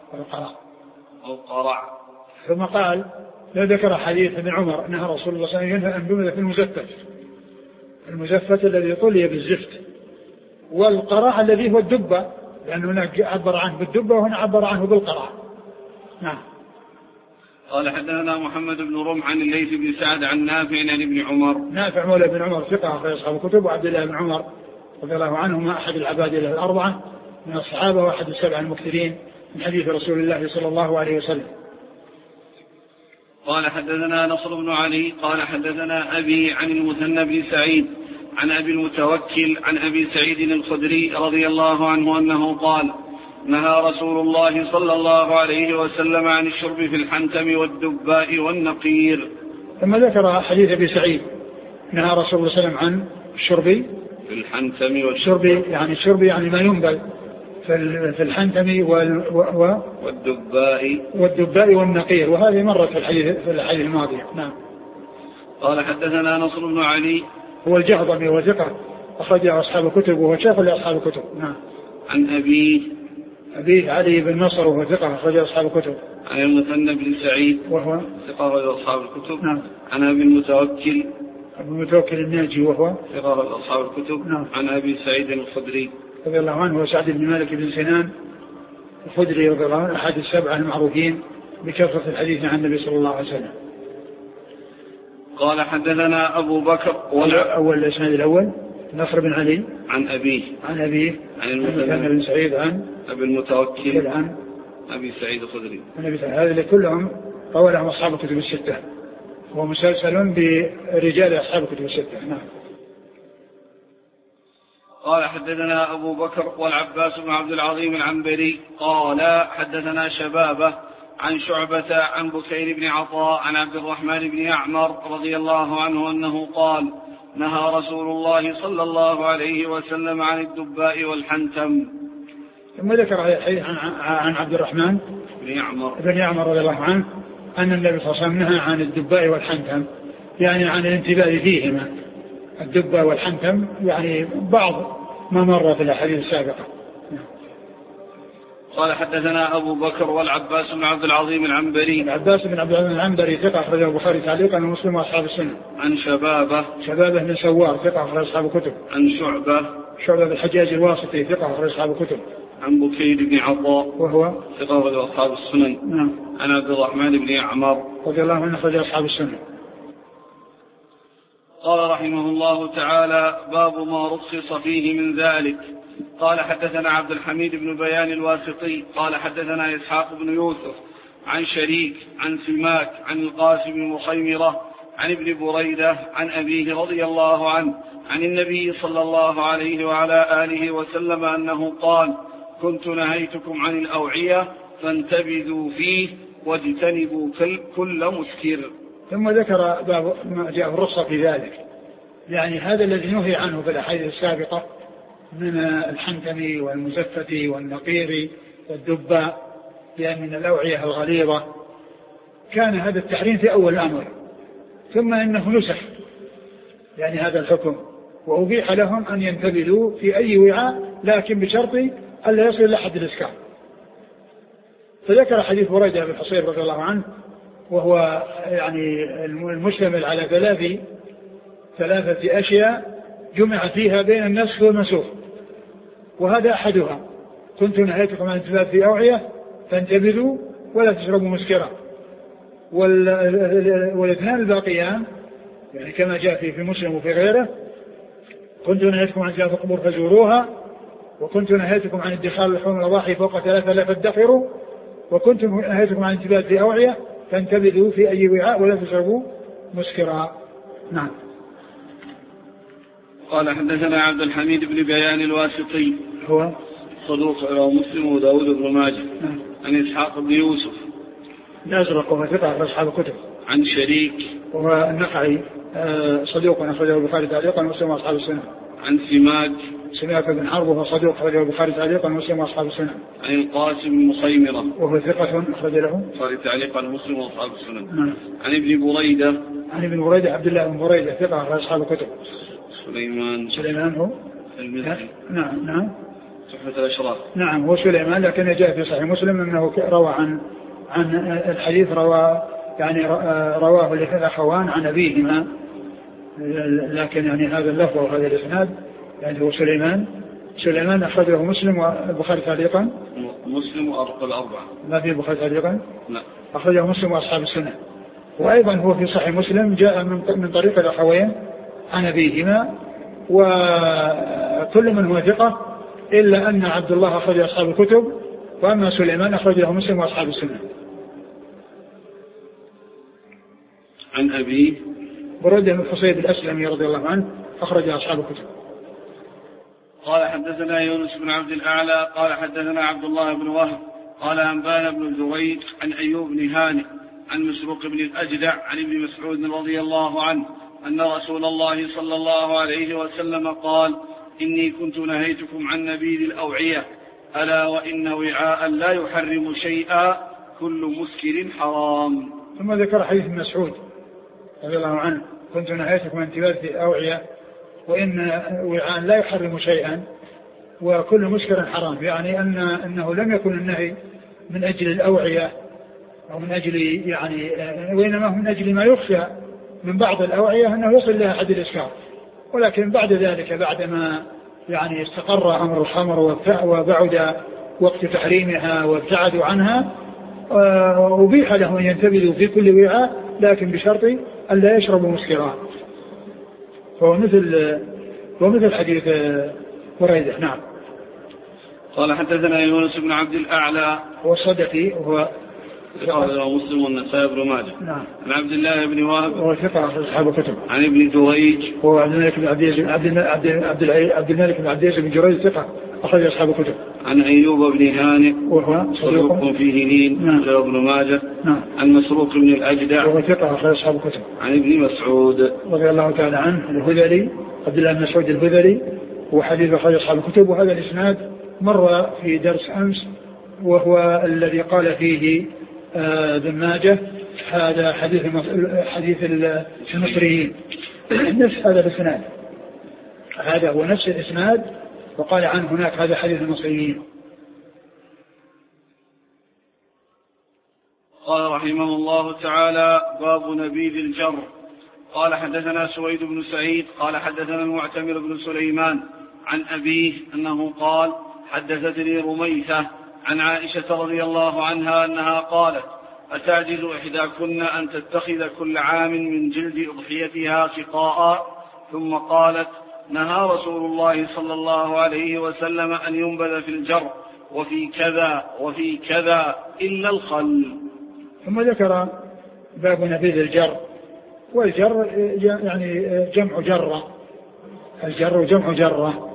ثم قال لا ذكر حديث ابن عمر نهى رسول الله صلى الله عليه وسلم أن ينبذ في المزفة الذي طلي بالزفت، والقرع الذي هو الدبة، لأن هناك عبر عنه بالدبة وهنا عبر عنه بالقرع. نعم. قال حدثنا محمد بن رمح عن الليث بن سعد عن نافع عن ابن عمر. نافع مولى بن عمر ثقة في أصحاب الكتب، وعبد الله بن عمر رضي الله عنهما أحد العبادلة الأربعة من الصحابة وأحد السبع المكثرين من حديث رسول الله صلى الله عليه وسلم. قال حدثنا نصر بن علي قال حدثنا أبي عن المثنى بن سعيد عن أبي المتوكل عن أبي سعيد الخدري رضي الله عنه أنه قال نهى رسول الله صلى الله عليه وسلم عن الشرب في الحنتم والدباء والنقير. ثم ذكر حديث أبي سعيد نهى رسول الله صلى الله عليه وسلم عن الشرب في الحنتم والشرب يعني ما ينبذ في الحنتم والدباء والنقير، وهذه مرت في الحديث الماضي. نعم. قال حدثنا نصر بن علي هو الجهضمي وثقة أخرجه أصحاب الكتب وهو شيخ لأصحاب الكتب. نعم. عن أبي علي بن نصر وهو ثقة أخرجه أصحاب الكتب. عن المثنى بن سعيد وهو ثقة أخرجه أصحاب الكتب. نعم. عن أبي المتوكل الناجي وهو ثقة أخرجه أصحاب الكتب. نعم. عن أبي سعيد الخدري رضي الله عنه وسعد بن مالك بن سنان الخدري رضي الله عنه أحد السبعة المعروفين بكثرة الحديث عن النبي صلى الله عليه وسلم. قال حدثنا أبو بكر أول الإسناد الأول نصر بن علي عن أبيه عن المثنى بن سعيد عن أبي المتوكل عن أبي سعيد الخدري. هذا كلهم روى لهم أصحاب الكتب الستة، هو مسلسل برجال أصحاب الكتب الستة. نعم. قال حدثنا أبو بكر والعباس بن عبد العظيم العنبري قال حدثنا شبابه عن شعبة عن بكير بن عطاء عن عبد الرحمن بن يعمر رضي الله عنه أنه قال نهى رسول الله صلى الله عليه وسلم عن الدباء والحنتم. ثم ذكر الحديث عن عبد الرحمن بن يعمر رضي الله عنه أن النبي صلى الله عليه وسلم نهى عن الدباء والحنتم، يعني عن الانتباه فيهما. الدباء والحنتم يعني بعض ما مر في الأحاديث السابقة. قال حدثنا أبو بكر والعباس بن عبد العظيم العنبري. العباس بن عبد العظيم العنبري ثقة أخرجه البخاري تعليقا ومسلم وأصحاب السنة. عن شبابه بن سوار ثقة أخرج أصحاب الكتب. عن شعبة بن الحجاج الواسطي ثقة أخرج أصحاب الكتب. عن بكير بن عطاء وهو ثقة أخرج أصحاب السنن. نعم. عن عبد الرحمن بن يعمر رضي الله عنه أخرج أصحاب السنة. قال رحمه الله تعالى باب ما رخص فيه من ذلك. قال حدثنا عبد الحميد بن بيان الواسطي قال حدثنا إسحاق بن يوسف عن شريك عن سماك عن القاسم بن مخيمرة عن ابن بريدة عن أبيه رضي الله عنه عن النبي صلى الله عليه وعلى آله وسلم أنه قال كنت نهيتكم عن الأوعية فانتبذوا فيه واجتنبوا كل مسكر. ثم ذكر باب ما جاء الرخصة في ذلك، يعني هذا الذي نهي عنه في الأحاديث السابقة من الحنتم والمزفة والنقير والدباء، يعني من الأوعية الغليظة، كان هذا التحريم في أول الأمر، ثم إنه نسخ يعني هذا الحكم، وأبيح لهم أن ينتبذوا في أي وعاء لكن بشرط ألا يصل إلى حد الإسكار. فذكر حديث بريدة بن حصير رضي الله عنه، وهو يعني المشتمل على ثلاثة أشياء جمع فيها بين النسخ والمنسوخ، وهذا أحدها كنت نهيتكم عن الانتباه في أوعية فانتبذوا ولا تشربوا مسكرا، والاثنان الباقيان يعني كما جاء في مسلم وفي غيره كنت نهيتكم عن زيارة القبور فزوروها، وكنت نهيتكم عن ادخار لحوم الأضاحي فوق 3 لا تدخروا، وكنت نهيتكم عن الانتباه في أوعية فانتبذوا في أي وعاء ولا تشربوا مسكرا. نعم. قال حدثنا عبد الحميد بن بيان الواسطي هو صدوق رواه مسلم وداود بن ماجه. نعم. عن إسحاق بن يوسف الأزرق وهو ثقة أصحاب الكتب. عن شريك وهو النقعي صدوق أخرجه البخاري تعليقا ومسلم وأصحاب السنة. عن سماك بن حرب وهو صدوق أخرجه البخاري تعليقا ومسلم وأصحاب السنن. عن القاسم بن مخيمرة وهو ثقة أخرج له البخاري تعليقا ومسلم وأصحاب السنن. نعم. عن ابن بريدة عبد الله بن بريدة ثقة أخرج أصحاب الكتب. سليمان هو المزي. نعم تحفة الأشراف. نعم هو سليمان، لكن جاء في صحيح مسلم أنه روى عن الحديث رواه الأخوان عن أبيهما، لكن يعني هذا اللفظ وهذا الإسناد يعني هو سليمان أخرجه مسلم والبخاري تعليقا. مسلم والأربعة. ما في البخاري تعليقا؟ لا. أخرجه مسلم وأصحاب السنة. وأيضا هو في صحيح مسلم جاء من طريق الأخوين عن أبيهما، وكل من هو ثقة إلا أن عبد الله أخرج أصحاب الكتب، وأما سليمان أخرجه مسلم وأصحاب السنة. عن أبي بريدة بن حصيب الأسلمي رضي الله عنه أخرج أصحاب الكتب. قال حدثنا يونس بن عبد الأعلى قال حدثنا عبد الله بن وهب قال أنبانا بن جريج عن أيوب بن هانئ عن مسروق بن الأجدع عن ابن مسعود رضي الله عنه أن رسول الله صلى الله عليه وسلم قال: إني كنت نهيتكم عن نبيذ الأوعية، ألا وإن وعاء لا يحرم شيئا كل مسكر حرام. ثم ذكر حديث مسعود رضي الله عنه: كنت نهيتكم عن نبيذ الأوعية وإن وعاء لا يحرم شيئا وكل مسكر حرام، يعني أنه لم يكن النهي من أجل الأوعية أو من أجل يعني، وإنما من أجل ما يخشى من بعض الأوعية أنه يصل لها حد الإسكار. ولكن بعد ذلك بعدما يعني استقر أمر الخمر وبعد وقت تحريمها وابتعدوا عنها، أبيح له أن ينتبذوا في كل وعاء، لكن بشرط أن لا يشربوا مسكرات. فهو مثل حديث بريدة. نعم. قال حدثنا يونس بن عبد الأعلى هو الصدقي وهو مسلم والنسائي بن ماجه. نعم. عن عبد الله بن وهب وهو ثقة أصحاب الكتب. عن ابن جريج وهو عبد الملك بن عبد العزيز بن جريج ثقة أخرج أصحاب الكتب. عن أيوب بن هانئ وهو صدوق فيه لين. نعم. ابن ماجه. نعم. عن مسروق بن الأجدع وهو ثقة أخرج أصحاب الكتب. عن ابن مسعود رضي الله تعالى عنه الهذلي، عبد الله بن مسعود الهذلي، وحديث أخرج أصحاب الكتب. وهذا الإسناد مر في درس أمس، وهو الذي قال فيه ابن ماجه هذا حديث المصريين. نفس هذا الإسناد، هذا هو نفس الإسناد، وقال عنه هناك هذا حديث المصريين. قال رحمه الله تعالى: باب نبيذ الجر. قال حدثنا سويد بن سعيد قال حدثنا المعتمر بن سليمان عن أبيه أنه قال: حدثتني رميثة عن عائشة رضي الله عنها أنها قالت: أتعجز إحداكن أن تتخذ كل عام من جلد أضحيتها سقاء؟ ثم قالت: نهى رسول الله صلى الله عليه وسلم أن ينبذ في الجر وفي كذا وفي كذا إلا الخل. ثم ذكر باب نبيذ الجر. والجر يعني جمع جرة، الجر جمع جرة،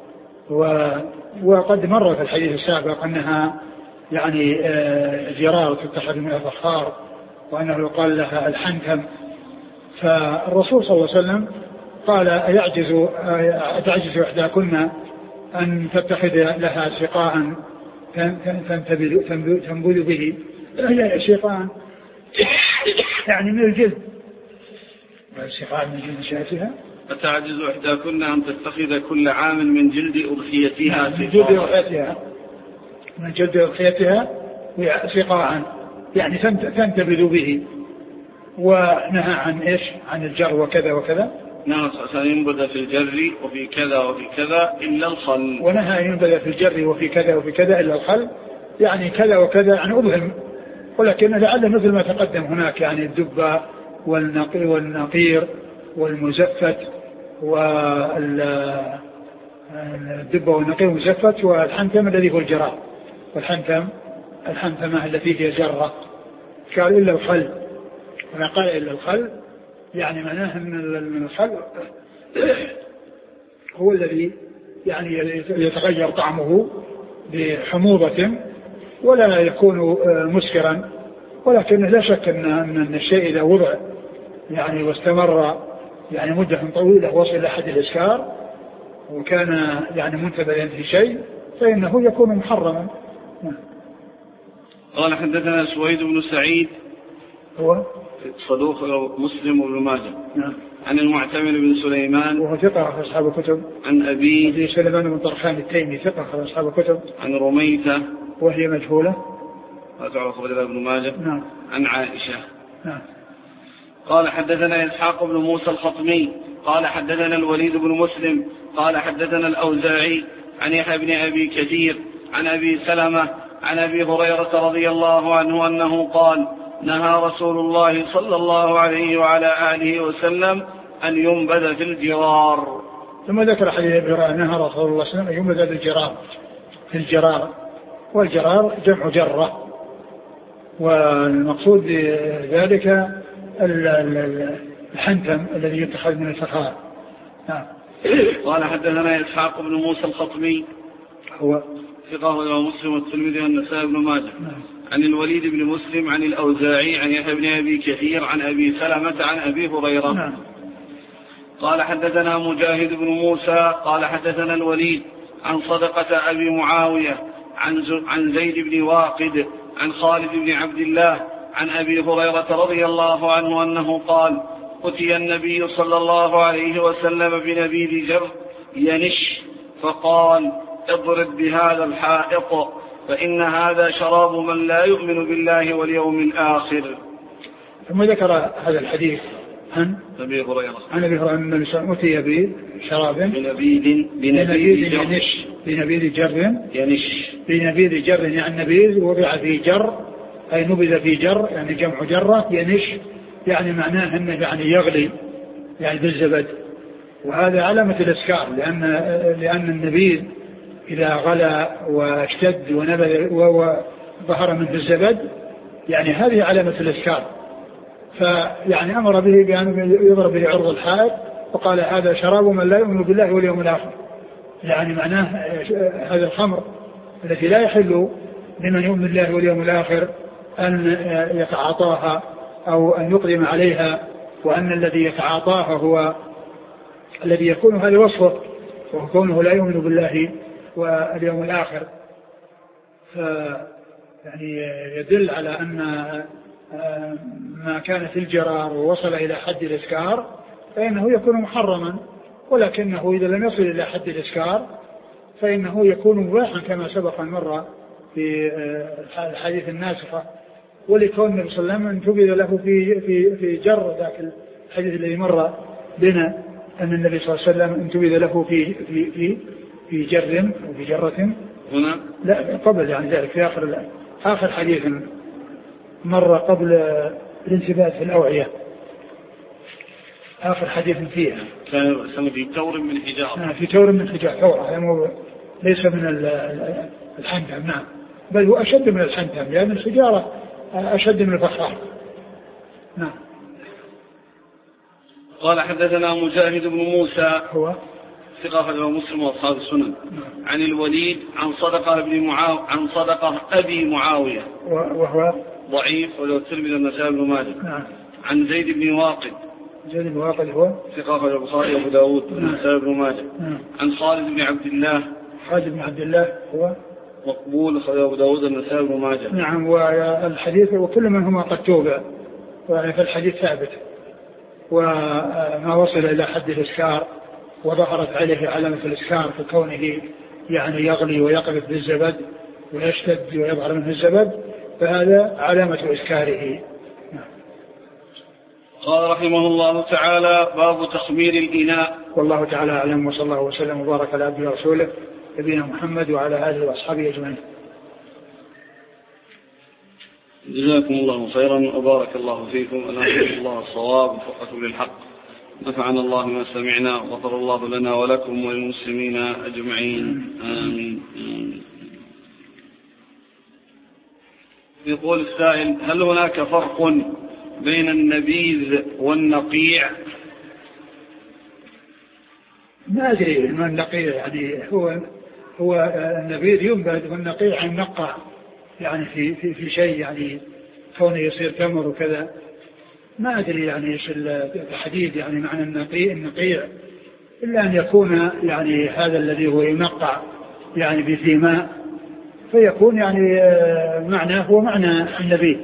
وقد مر في الحديث السابق أنها يعني جرار تتخذ من الفخار، وأنه يقال لها الحنكم. فالرسول صلى الله عليه وسلم قال: أتعجز إحداكن أن تتخذ لها سقاء تنبذ به، هي سقاء يعني من الجلد، سقاء من جلد شاتها. أتعجز إحداكن أن تتخذ كل عام من جلد أضحيتها من جلد أضحيتها سقاء يعني تنتبذ به. ونهى عن إيش؟ عن الجر وكذا وكذا. نعم، ينبذ في الجر وفي كذا وفي كذا إلا الخل. ونهى أن ينبذ في الجر وفي كذا وفي كذا إلا الخل، يعني كذا وكذا يعني أبهم، ولكن لعله مثل ما تقدم هناك، يعني الدبة والنقير والمزفت والدبة والنقير والمزفت والحنتم الذي هو الجرار، الحنتمة التي هي جرة. قال إلا الخل، وما قال إلا الخل يعني معناه من الخل هو الذي يعني يتغير طعمه بحموضة ولا يكون مسكرا، ولكن لا شك أن الشيء إذا وضع يعني واستمر يعني مدة طويلة وصل إلى حد الإسكار وكان يعني منتبها في شيء فإنه يكون محرما. قال حدثنا سويد بن سعيد هو صدوق مسلم وابن ماجه. عن المعتمر بن سليمان وهو ثقة في أصحاب الكتب. عن أبي سليمان بن طرخان التيمي ثقة في أصحاب الكتب. عن رميثة وهي مجهولة تعرف رجل ابن ماجه. نعم. عن عائشة. نعم. قال حدثنا إسحاق بن موسى الخطمي قال حدثنا الوليد بن مسلم قال حدثنا الأوزاعي عن يحيى بن أبي كثير عن أبي سلمة عن أبي هريرة رضي الله عنه أنه قال نهى رسول الله صلى الله عليه وعلى آله وسلم أن ينبذ في الجرار. ثم ذكر حديث أبي هريرة نهى رسول الله صلى الله عليه وسلم أن ينبذ في الجرار. في الجرار والجرار جمع جرة، والمقصود بذلك الحنتم الذي يتخذ من الفخار. قال حدثنا إسحاق بن موسى الخطمي هو ثقة ومسلم والترمذي والنسائي بن ماجه. عن الوليد بن مسلم عن الأوزاعي عن يحيى بن أبي كثير عن أبي سلمة عن أبي هريرة. قال حدثنا مجاهد بن موسى قال حدثنا الوليد عن صدقة أبي معاوية عن زيد بن واقد عن خالد بن عبد الله عن أبي هريرة رضي الله عنه أنه قال أتي النبي صلى الله عليه وسلم بنبيذ جر ينش فقال اضرب بهذا الحائط فإن هذا شراب من لا يؤمن بالله واليوم الآخر. ثم ذكر هذا الحديث عن أبي هريرة أن النبي صلى الله عليه وسلم أتي بشراب بنبيذ جر يعني نبيذ وضع في جر أي نبذ في جر يعني جمع جرة. ينش يعني معناه أنه يعني يغلي يعني بالزبد، وهذا علامة الإسكار لأن النبيذ إذا غلى واشتد ونبذ وظهر منه الزبد يعني هذه علامة الإسكار. فيعني أمر به بأن يضرب به عرض الحائط وقال هذا شراب من لا يؤمن بالله واليوم الآخر، يعني معناه هذا الخمر التي لا يحل لمن يؤمن بالله واليوم الآخر أن يتعاطاها أو أن يقدم عليها، وأن الذي يتعاطاها هو الذي يكون هذا وصفه وكونه لا يؤمن بالله واليوم الآخر. يعني يدل على أن ما كان في الجرار ووصل إلى حد الإسكار فإنه يكون محرما، ولكنه إذا لم يصل إلى حد الإسكار فإنه يكون مباحا كما سبق مرة في الحديث الناسخة. ولكون النبي صلى الله عليه وسلم انتبه له في جر ذاك الحديث الذي مر بنا أن النبي صلى الله عليه وسلم انتبه له في جر أو في جرة هنا لا قبل يعني ذلك في آخر حديث مر قبل الانتباه في الأوعية، آخر حديث فيها كان في تور من حجارة. في تور من حجارة يعني ليس من الحنتم. نعم، بل هو أشد من الحنتم لأن الحجارة أشد من الفخار. نعم. قال حدثنا مجاهد بن موسى هو ثقة ومسلم وأصحاب السنن. عن الوليد عن صدقة أبي معاوية وهو ضعيف ولو الترمذي والنسائي بن ماجه. نعم. عن زيد بن واقد هو ثقة البخاري وأبو داود والنسائي بن ماجه. عن خالد بن عبد الله هو مقبول أبو داود والنسائي بن ماجه. نعم. والحديث وكل منهما قد توبع فالحديث ثابت، وما وصل إلى حد الإسكار وظهرت عليه علامة الإسكار في كونه يعني يغلي ويقذف بالزبد ويشتد ويظهر منه الزبد فهذا علامة إسكاره. قال رحمه الله تعالى باب تخمير الإناء. والله تعالى أعلم، وصلى الله وسلم وبارك على عبده ورسوله نبينا محمد وعلى آله وأصحابه أجمعين. جزاكم الله خيرا وبارك الله فيكم. أنسأل الله الصواب وفقكم للحق، نفعنا الله ما سمعنا وغفر الله لنا ولكم وللمسلمين أجمعين آمين. يقول السائل هل هناك فرق بين النبيذ والنقيع؟ ما أدري ما النقيع يعني هو النبيذ ينبذ والنقيع ينقع يعني في شيء يعني كونه يصير تمر وكذا. ما أدري يعني إيش الحديد يعني معنى النقيع إلا أن يكون يعني هذا الذي هو ينقع يعني في ماء فيكون يعني معناه هو معنى النبيذ.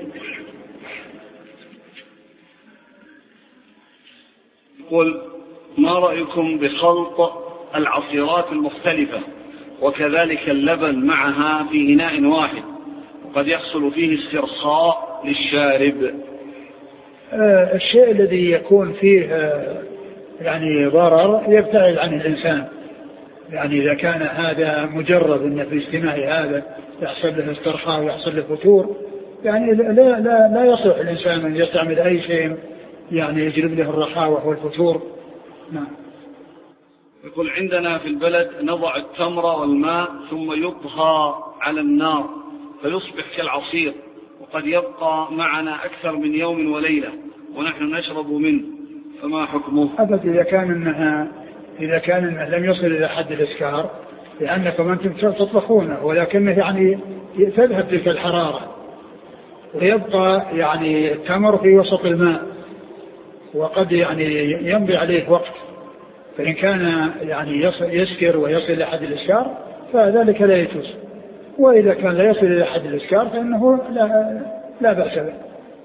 يقول ما رأيكم بخلط العصيرات المختلفة وكذلك اللبن معها في إناء واحد وقد يحصل فيه استرخاء للشارب؟ الشيء الذي يكون فيه يعني ضرر يبتعد عنه الإنسان. يعني إذا كان هذا مجرد أن في اجتماع هذا يحصل له استرخاء ويحصل له فتور يعني لا يصلح الإنسان أن يستعمل أي شيء يعني يجلب له الرخاوة والفتور. نعم. يقول عندنا في البلد نضع التمر والماء ثم يطهى على النار فيصبح كالعصير وقد يبقى معنا أكثر من يوم وليلة ونحن نشرب منه فما حكمه؟ أبدا إذا كان لم يصل إلى حد الإسكار لأنكم أنتم تطبخونه ولكنه يعني تذهب تلك الحرارة ويبقى يعني التمر في وسط الماء وقد يعني يمضي عليه وقت فإن كان يعني يسكر ويصل إلى حد الإسكار فذلك لا يجوز وإذا كان لا يصل إلى حد الإسكار فإنه لا بأس به.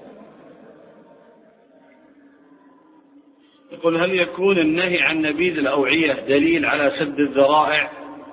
يقول هل يكون النهي عن نبيذ الأوعية دليل على سد الذرائع؟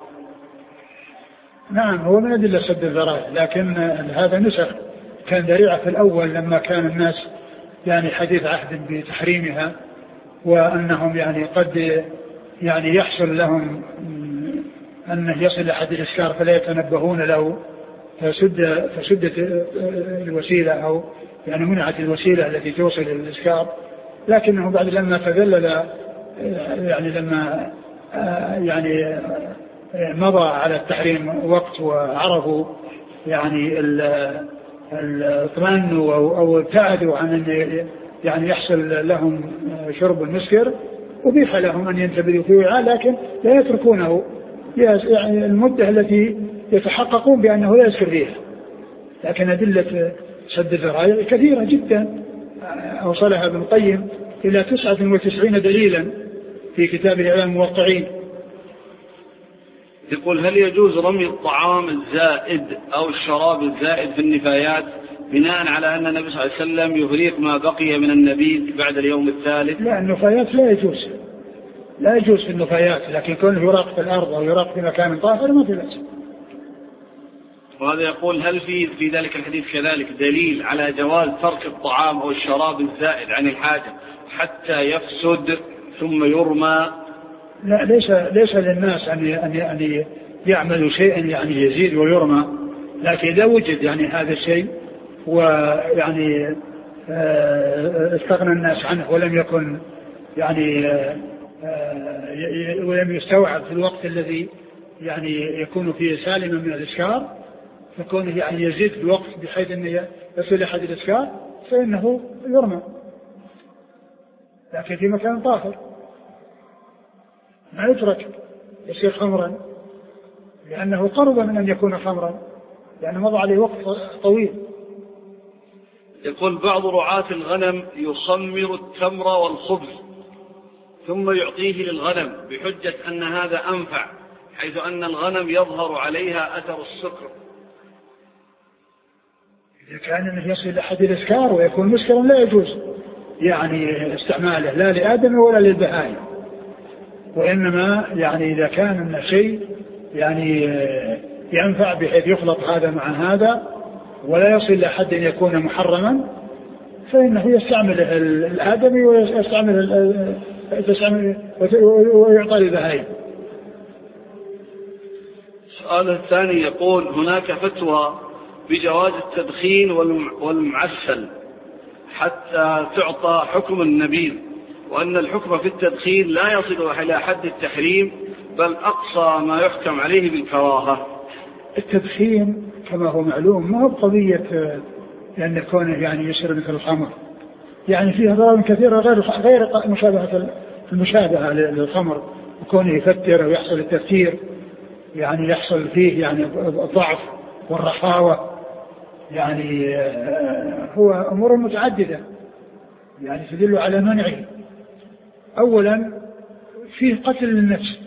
نعم هو من أدلة سد الذرائع لكن هذا نسخ كان ذريعة في الأول لما كان الناس يعني حديث عهد بتحريمها وأنهم يعني قد يعني يحصل لهم أنه يصل إلى حد الإسكار فلا يتنبهون له فسدت الوسيلة أو يعني منعت الوسيلة التي توصل إلى الإسكار لكنه بعد لما تذلل يعني لما يعني مضى على التحريم وقت وعرفوا يعني اطمأنوا أو ابتعدوا عن أن يعني يحصل لهم شرب المسكر أبيح لهم أن ينتبذوا في وعاء لكن لا يتركونه يعني المدة التي يتحققون بأنه لا يسكر فيها. لكن أدلة سد الذرائع كثيرة جدا أوصلها ابن القيم إلى 99 دليلا في كتابه إعلام الموقعين. يقول هل يجوز رمي الطعام الزائد أو الشراب الزائد في النفايات بناء على أن النبي صلى الله عليه وسلم يهريق ما بقي من النبيذ بعد اليوم الثالث؟ لا النفايات لا يجوز في النفايات لكن كونه يراق في الأرض أو يراق في مكان طاهر ما في بأس. وهذا يقول هل في ذلك الحديث كذلك دليل على جواز ترك الطعام أو الشراب الزائد عن الحاجة حتى يفسد ثم يرمى؟ لا ليس للناس أن يعملوا شيئا يعني يزيد ويرمى لكن إذا وجد يعني هذا الشيء ويعني استغنى الناس عنه ولم يكن يعني ولم يستوعب في الوقت الذي يعني يكون فيه سالما من الإسكار فكونه يعني يزيد في الوقت بحيث أنه يصل إلى حد الإسكار فإنه يرمى لكن في مكان طاهر ما يترك يصير خمرا لأنه قرب من أن يكون خمرا لأنه مضى عليه وقت طويل. يقول بعض رعاة الغنم يخمر التمر والخبز ثم يعطيه للغنم بحجة أن هذا أنفع حيث أن الغنم يظهر عليها أثر السكر. إذا كان أنه يصل إلى حد الإسكار ويكون مسكرا لا يجوز يعني استعماله لا لآدم ولا للبهائم وإنما يعني إذا كان أنه شيء يعني ينفع بحيث يخلط هذا مع هذا ولا يصل إلى حد أن يكون محرما فإنه يستعمل الآدمي ويستعمل ويعطى للبهائم. السؤال الثاني يقول هناك فتوى بجواز التدخين والمعسل حتى تعطى حكم النبيذ وأن الحكم في التدخين لا يصل إلى حد التحريم بل أقصى ما يحكم عليه بالكراهة. التدخين كما هو معلوم ما هو بقضية لأن كونه يعني يشرب مثل الخمر يعني فيها ضرر كثيرة غير المشابهة للخمر وكونه يفتر ويحصل التفتير يعني يحصل فيه يعني الضعف والرخاوة يعني هو أمور متعددة يعني تدل على منعه. أولا فيه قتل للنفس،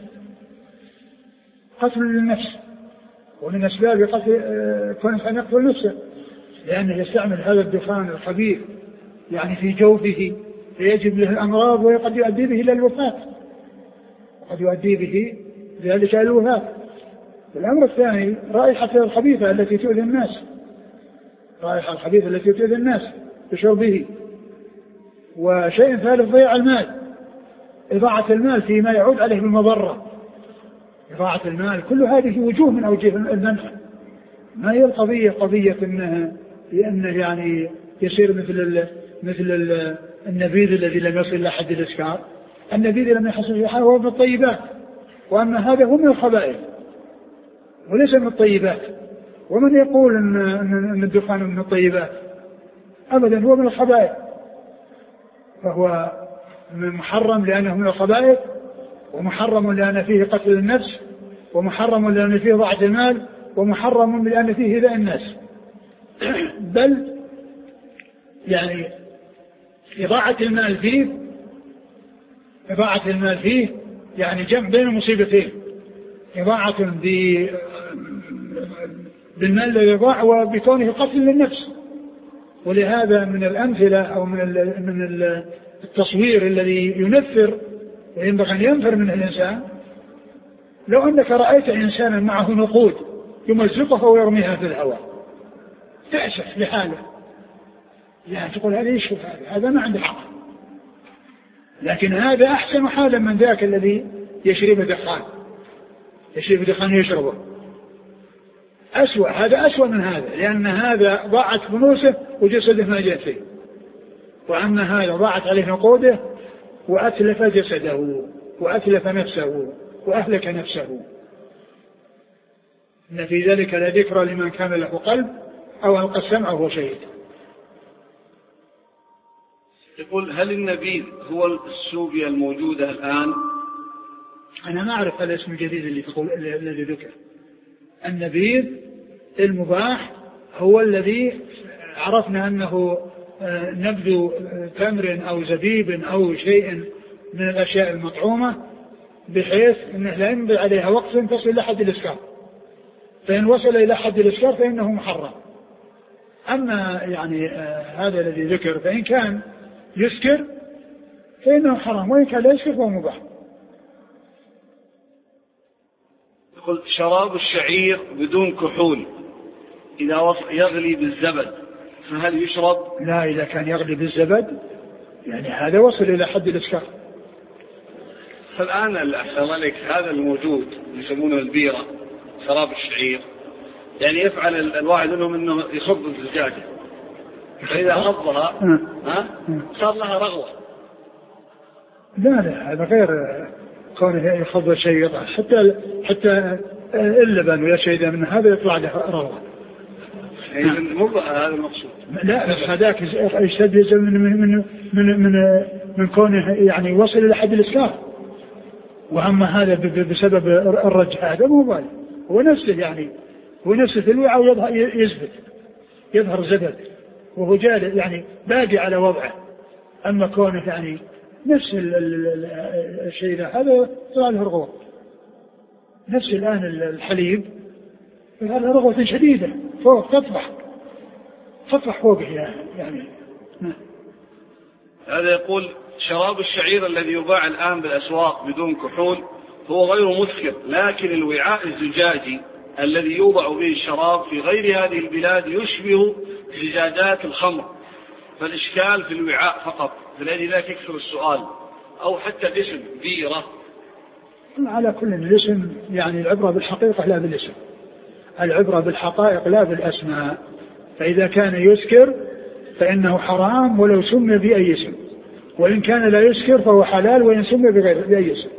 قتل للنفس، ومن أسباب قتل كون الإنسان يقتل نفسه، لأنه يستعمل هذا الدخان الخبيث يعني في جوفه فيجب له الأمراض، وقد يؤدي به إلى الوفاة، وقد يؤدي به ذلك إلى الوفاة. الأمر الثاني رائحة الخبيثة التي تؤذي الناس، رائحة الخبيثة التي تؤذي الناس بشربه. وشيء ثالث ضياع المال، إضاعة المال فيما يعود عليه بالمضرة، إضاعة المال. كل هذه وجوه من أوجه المنع. ما هي القضية قضية إنه يعني يصير مثل النبيذ الذي لم يصل إلى حد الإسكار. النبيذ لم يحصل إلى حد هو من الطيبات، وأما هذا هو من الخبائث وليس من الطيبات. ومن يقول أن الدخان من الطيبات؟ أبدا، هو من الخبائث، فهو محرم لأنه من الخبائث، ومحرم لأن فيه قتل النفس، ومحرم لأن فيه ضاعة المال، ومحرم لأن فيه إيذاء الناس. بل يعني إضاعة المال فيه يعني جمع بين المصيبتين، إضاعة بالمال الذي يضاع وبكونه قتل للنفس. ولهذا من الأمثلة أو من التصوير الذي ينفر وينبغي أن ينفر منه الإنسان، لو أنك رأيت إنسانا معه نقود يمزقها ويرميها في الهواء تأسف لحاله، يعني تقول هذا يشوف هذا ما عنده حق. لكن هذا أحسن حالا من ذاك الذي يشرب دخان يشربه، أسوأ، هذا أسوأ من هذا، لأن هذا ضاعت فلوسه وجسده ما جاء فيه، وأما هذا ضاعت عليه نقوده وأتلف جسده وأتلف نفسه وأهلك نفسه. إن في ذلك لذكرى لمن كان له قلب أو ألقى السمع وهو شهيد. يقول هل النبيذ هو السوبيا الموجودة الآن؟ أنا ما أعرف هذا الاسم الجديد الذي ذكر. النبيذ المباح هو الذي عرفنا أنه نبذ تمر أو زبيب أو شيء من الأشياء المطعومة بحيث أنه لا يمضي عليها وقت تصل إلى حد الإسكار، فإن وصل إلى حد الإسكار فإنه محرم. أما يعني هذا الذي ذكر فإن كان يسكر فإنه حرام، وإن كان لا يسكر فهو مباح. يقول شراب الشعير بدون كحول إذا يغلي بالزبد فهل يشرب؟ لا، إذا كان يغلي بالزبد يعني هذا وصل إلى حد الإسكار. فالآن هذا الموجود يسمونه البيرة، شراب الشعير، يعني يفعل الواحد منهم أنه يخض الزجاجة، فإذا خضها صار لها رغوة. لا هذا غير كونه يخض شيء، حتى اللبن ولا شيء من هذا يطلع له رغوة. هذا المقصود. لا، هذاك يشتد من كونه يعني وصل إلى حد الإسكار، وأما هذا بسبب الرج هذا مو بالي، هو نفسه يعني هو نفسه في الوعاء يظهر زبد وهو جالس يعني باقي على وضعه. أما كونه يعني نفس الشيء هذا طلع له رغوة. نفس الآن الحليب هذا رغوة شديدة فوق تطفح فوقه يعني. هذا يقول شراب الشعير الذي يباع الآن بالأسواق بدون كحول هو غير مسكر، لكن الوعاء الزجاجي الذي يوضع به الشراب في غير هذه البلاد يشبه زجاجات الخمر، فالإشكال في الوعاء فقط، فلذلك ذاك يكثر السؤال، أو حتى الاسم بيرة. على كل الاسم يعني العبرة بالحقيقة لا بالاسم، العبرة بالحقائق لا بالأسماء. فإذا كان يسكر فإنه حرام ولو سمي بأي اسم، وإن كان لا يسكر فهو حلال وإن سمي بأي اسم.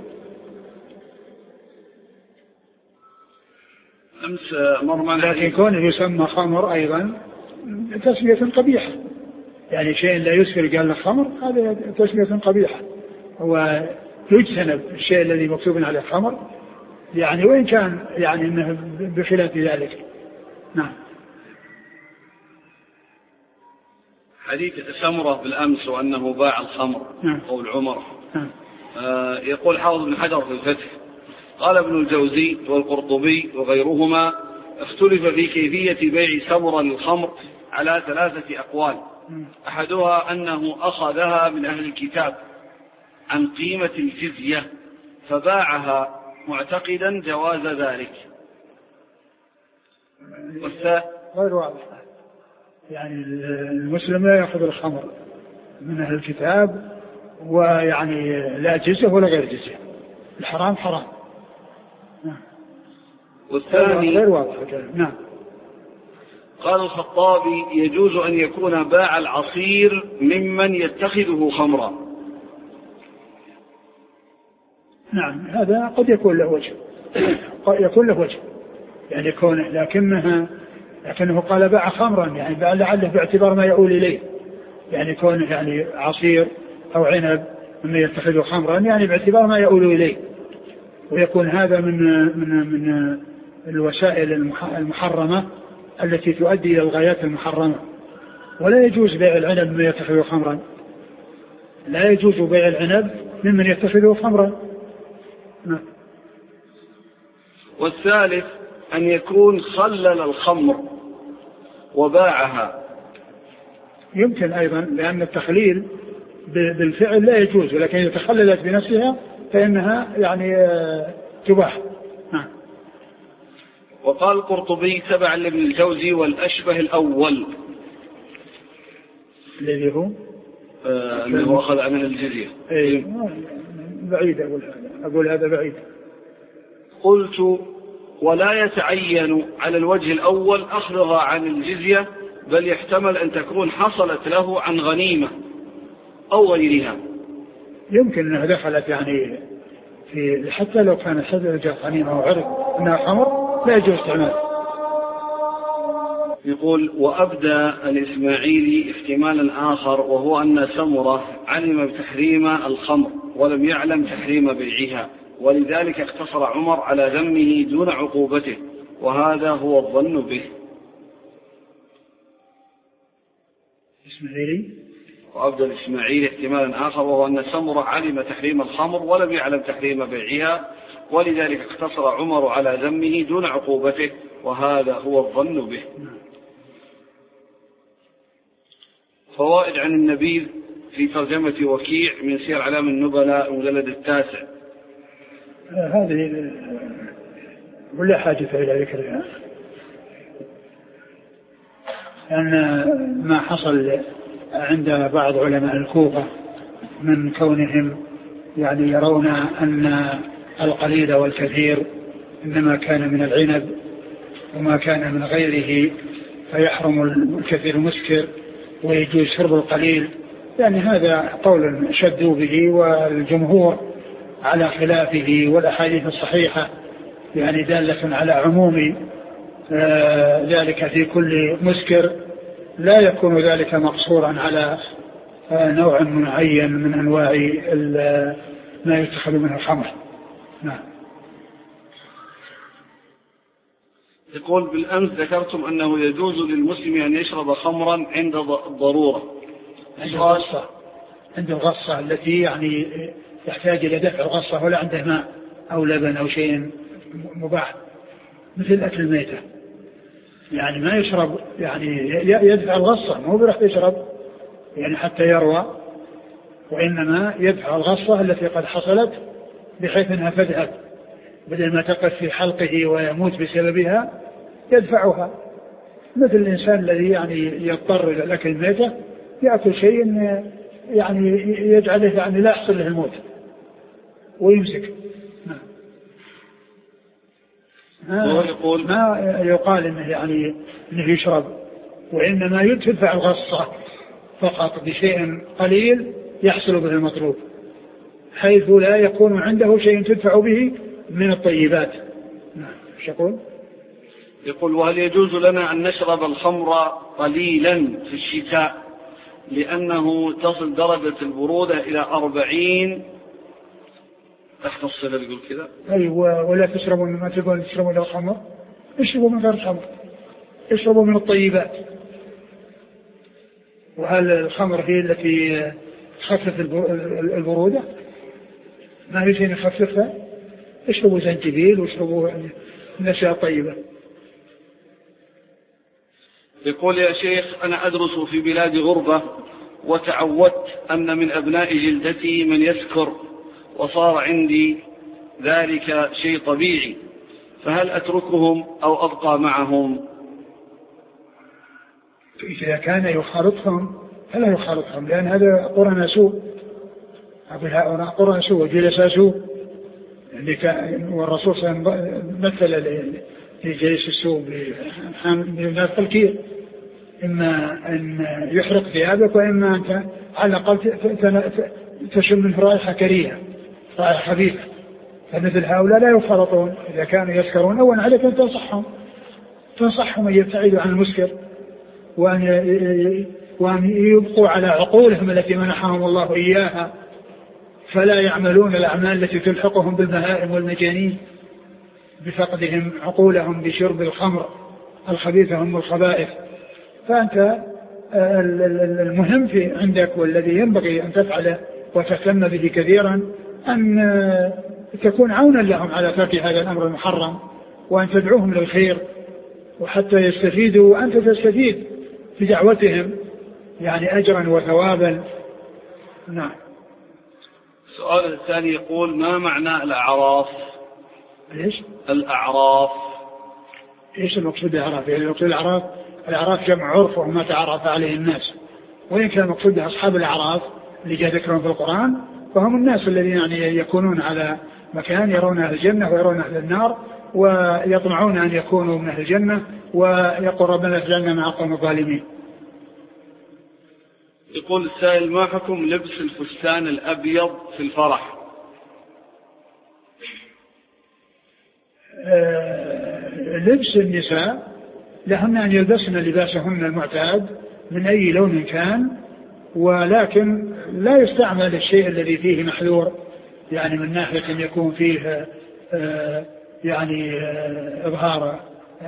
أمس مر لكن كونه يسمى خمر أيضا تسمية قبيحة، يعني شيء لا يسكر قال له خمر، هذا تسمية قبيحة. هو يجتنب الشيء الذي مكتوب عليه خمر يعني، وإن كان يعني إنه بخلاف ذلك. نعم. حديث سمرة بالأمس وأنه باع الخمر. نعم. قول عمر. نعم. يقول حافظ بن حجر في الفتح قال ابن الجوزي والقرطبي وغيرهما اختلف في كيفية بيع سمر للخمر على 3 أقوال. أحدها أنه أخذها من أهل الكتاب عن قيمة الجزية فباعها معتقدا جواز ذلك. غير واضح، يعني المسلم لا يأخذ الخمر من أهل الكتاب ويعني لا جزية ولا غير جزية، الحرام حرام. والثاني غير واضح. نعم. قال الخطابي يجوز أن يكون باع العصير ممن يتخذه خمرا. نعم، هذا قد يكون له وجه، يعني يكون لكنه قال باع خمرا، يعني لعله باعتبار ما يؤول إليه، يعني يكون يعني عصير أو عنب مما يتخذه خمرا، يعني باعتبار ما يؤول إليه، ويكون هذا من الوسائل المحرمة التي تؤدي إلى الغايات المحرمة. ولا يجوز بيع العنب ممن يتخذه خمرا، لا يجوز بيع العنب ممن يتخذه خمرا. والثالث أن يكون خلل الخمر وباعها. يمكن أيضا، لأن التخليل بالفعل لا يجوز، ولكن إذا تخللت بنفسها فإنها يعني تباح. وقال القرطبي تبعا لابن الجوزي والأشبه الأول الذي هو أنه أخذ عنها الجزية. بعيد، أقول هذا بعيد. قلت ولا يتعين على الوجه الأول أخذها عن الجزية، بل يحتمل أن تكون حصلت له عن غنيمة أو غيرها. يمكن أنها دخلت يعني حتى لو كانت حدثت غنيمة وعرف أنها خمر لا يجوز استعمال. يقول وأبدى الإسماعيلي احتمالا آخر، وهو أن سمرة علم بتحريم الخمر ولم يعلم تحريم بيعها، ولذلك اقتصر عمر على ذمه دون عقوبته، وهذا هو الظن به. وأبدى الإسماعيلي احتمالا آخر، وهو أن سمرة علم تحريم الخمر ولم يعلم تحريم بيعها، ولذلك اقتصر عمر على ذمه دون عقوبته، وهذا هو الظن به. فوائد عن النبيذ في ترجمة وكيع من سير أعلام النبلاء المجلد 9. هذه ولا حاجة إلى ذكرها، لأن ما حصل عند بعض علماء الكوفة من كونهم يعني يرون أن القليل والكثير إنما كان من العنب وما كان من غيره فيحرم الكثير مسكر ويجوز شرب القليل، يعني هذا قول شدوا به، والجمهور على خلافه، والأحاديث الصحيحة يعني دالة على عموم ذلك في كل مسكر، لا يكون ذلك مقصورا على نوع معين من أنواع ما يتخذ منه الخمر. نعم. يقول بالأمس ذكرتم أنه يجوز للمسلم أن يشرب خمرا عند الضرورة، عند الغصة التي يعني يحتاج إلى دفع الغصة ولا عنده ماء أو لبن أو شيء مباح مثل أكل الميتة، يعني ما يشرب، يعني يدفع الغصة، مو بيروح يشرب يعني حتى يروى، وإنما يدفع الغصة التي قد حصلت بحيث أنها تذهب، بدل ما تقف في حلقه ويموت بسببها يدفعها، مثل الإنسان الذي يعني يضطر إلى الأكل الميتة يأكل شيء يعني يجعله يعني لا يحصل له الموت ويمسك. ما يقال إنه يعني إنه يشرب، وإنما يدفع الغصة فقط بشيء قليل يحصل به المطلوب، حيث لا يكون عنده شيء تدفع به من الطيبات. يقول وهل يجوز لنا أن نشرب الخمر قليلا في الشتاء لأنه تصل درجة البرودة إلى 40 تحت الصفر؟ يقول كذا. أيوة، ولا تشربوا مما تقول تشربوا له الخمر، اشربوا من غير خمر، اشربوا من الطيبات. وهل الخمر هي التي تخفف البرودة؟ ما في شيء يخففها، اشربوا زنجبيل واشربوا نشاء طيبة. يقول يا شيخ أنا أدرس في بلاد غربة وتعودت أن من أبناء جلدتي من يسكر وصار عندي ذلك شيء طبيعي، فهل أتركهم أو أبقى معهم؟ إذا كان يخالطهم فلا يخالطهم، لأن هذا قرن سوء، هؤلاء قرن سوء وجلس سوء، والرسول صلى الله عليه وسلم مثل لجلس السوء بنفس التلكير، إما أن يحرق ثيابك وإما أنت على الأقل تشم منه رائحة كريهة، رائحة خبيثة. فمثل هؤلاء لا يخالطون. إذا كانوا يسكرون أولا عليك أن تنصحهم أن يبتعدوا عن المسكر، وأن يبقوا على عقولهم التي منحهم الله إياها، فلا يعملون الأعمال التي تلحقهم بالبهائم والمجانين بفقدهم عقولهم بشرب الخمر الخبيثة هم الخبائث. فأنت المهم في عندك والذي ينبغي أن تفعله وتهتم به كثيرا أن تكون عونا لهم على ترك هذا الأمر المحرم، وأن تدعوهم للخير وحتى يستفيدوا وأنت تستفيد بدعوتهم يعني أجرا وثوابا. نعم. السؤال الثاني يقول ما معنى الأعراف؟ إيش؟ الأعراف. إيش المقصود بالأعراف؟ يعني المقصود الأعراف جمع عرف وما تعرف عليه الناس، وإن كان المقصود بأصحاب الأعراف اللي جاء ذكرهم في القرآن فهم الناس الذين يعني يكونون على مكان يرون أهل الجنة ويرون أهل النار ويطمعون أن يكونوا من أهل الجنة ويقول ربنا اجعلنا مع القوم الظالمين. يقول السائل ما حكم لبس الفستان الأبيض في الفرح؟ لبس النساء لهن أن يلبسن لباسهن المعتاد من أي لون كان، ولكن لا يستعمل الشيء الذي فيه محذور، يعني من ناحية أن يكون فيه يعني إظهار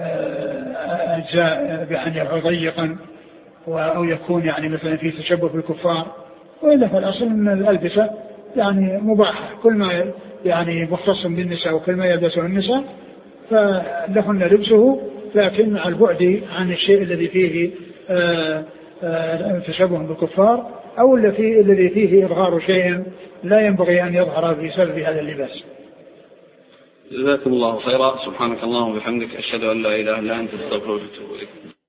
أجزاء بأن ضيقا أو يكون يعني مثلا فيه تشبه بالكفار. وإلا فالأصل أن الألبسة يعني مباحة، كل ما يعني مختص بالنساء وكل ما يلبسه النساء فلهن لبسه، لكن مع البعد عن الشيء الذي فيه تشبه بالكفار أو الذي فيه إظهار شيء لا ينبغي أن يظهر بسبب هذا اللباس. جزاكم الله خيرا. سبحانك اللهم وبحمدك أشهد أن لا إله إلا أنت أستغفرك وأتوب إليك.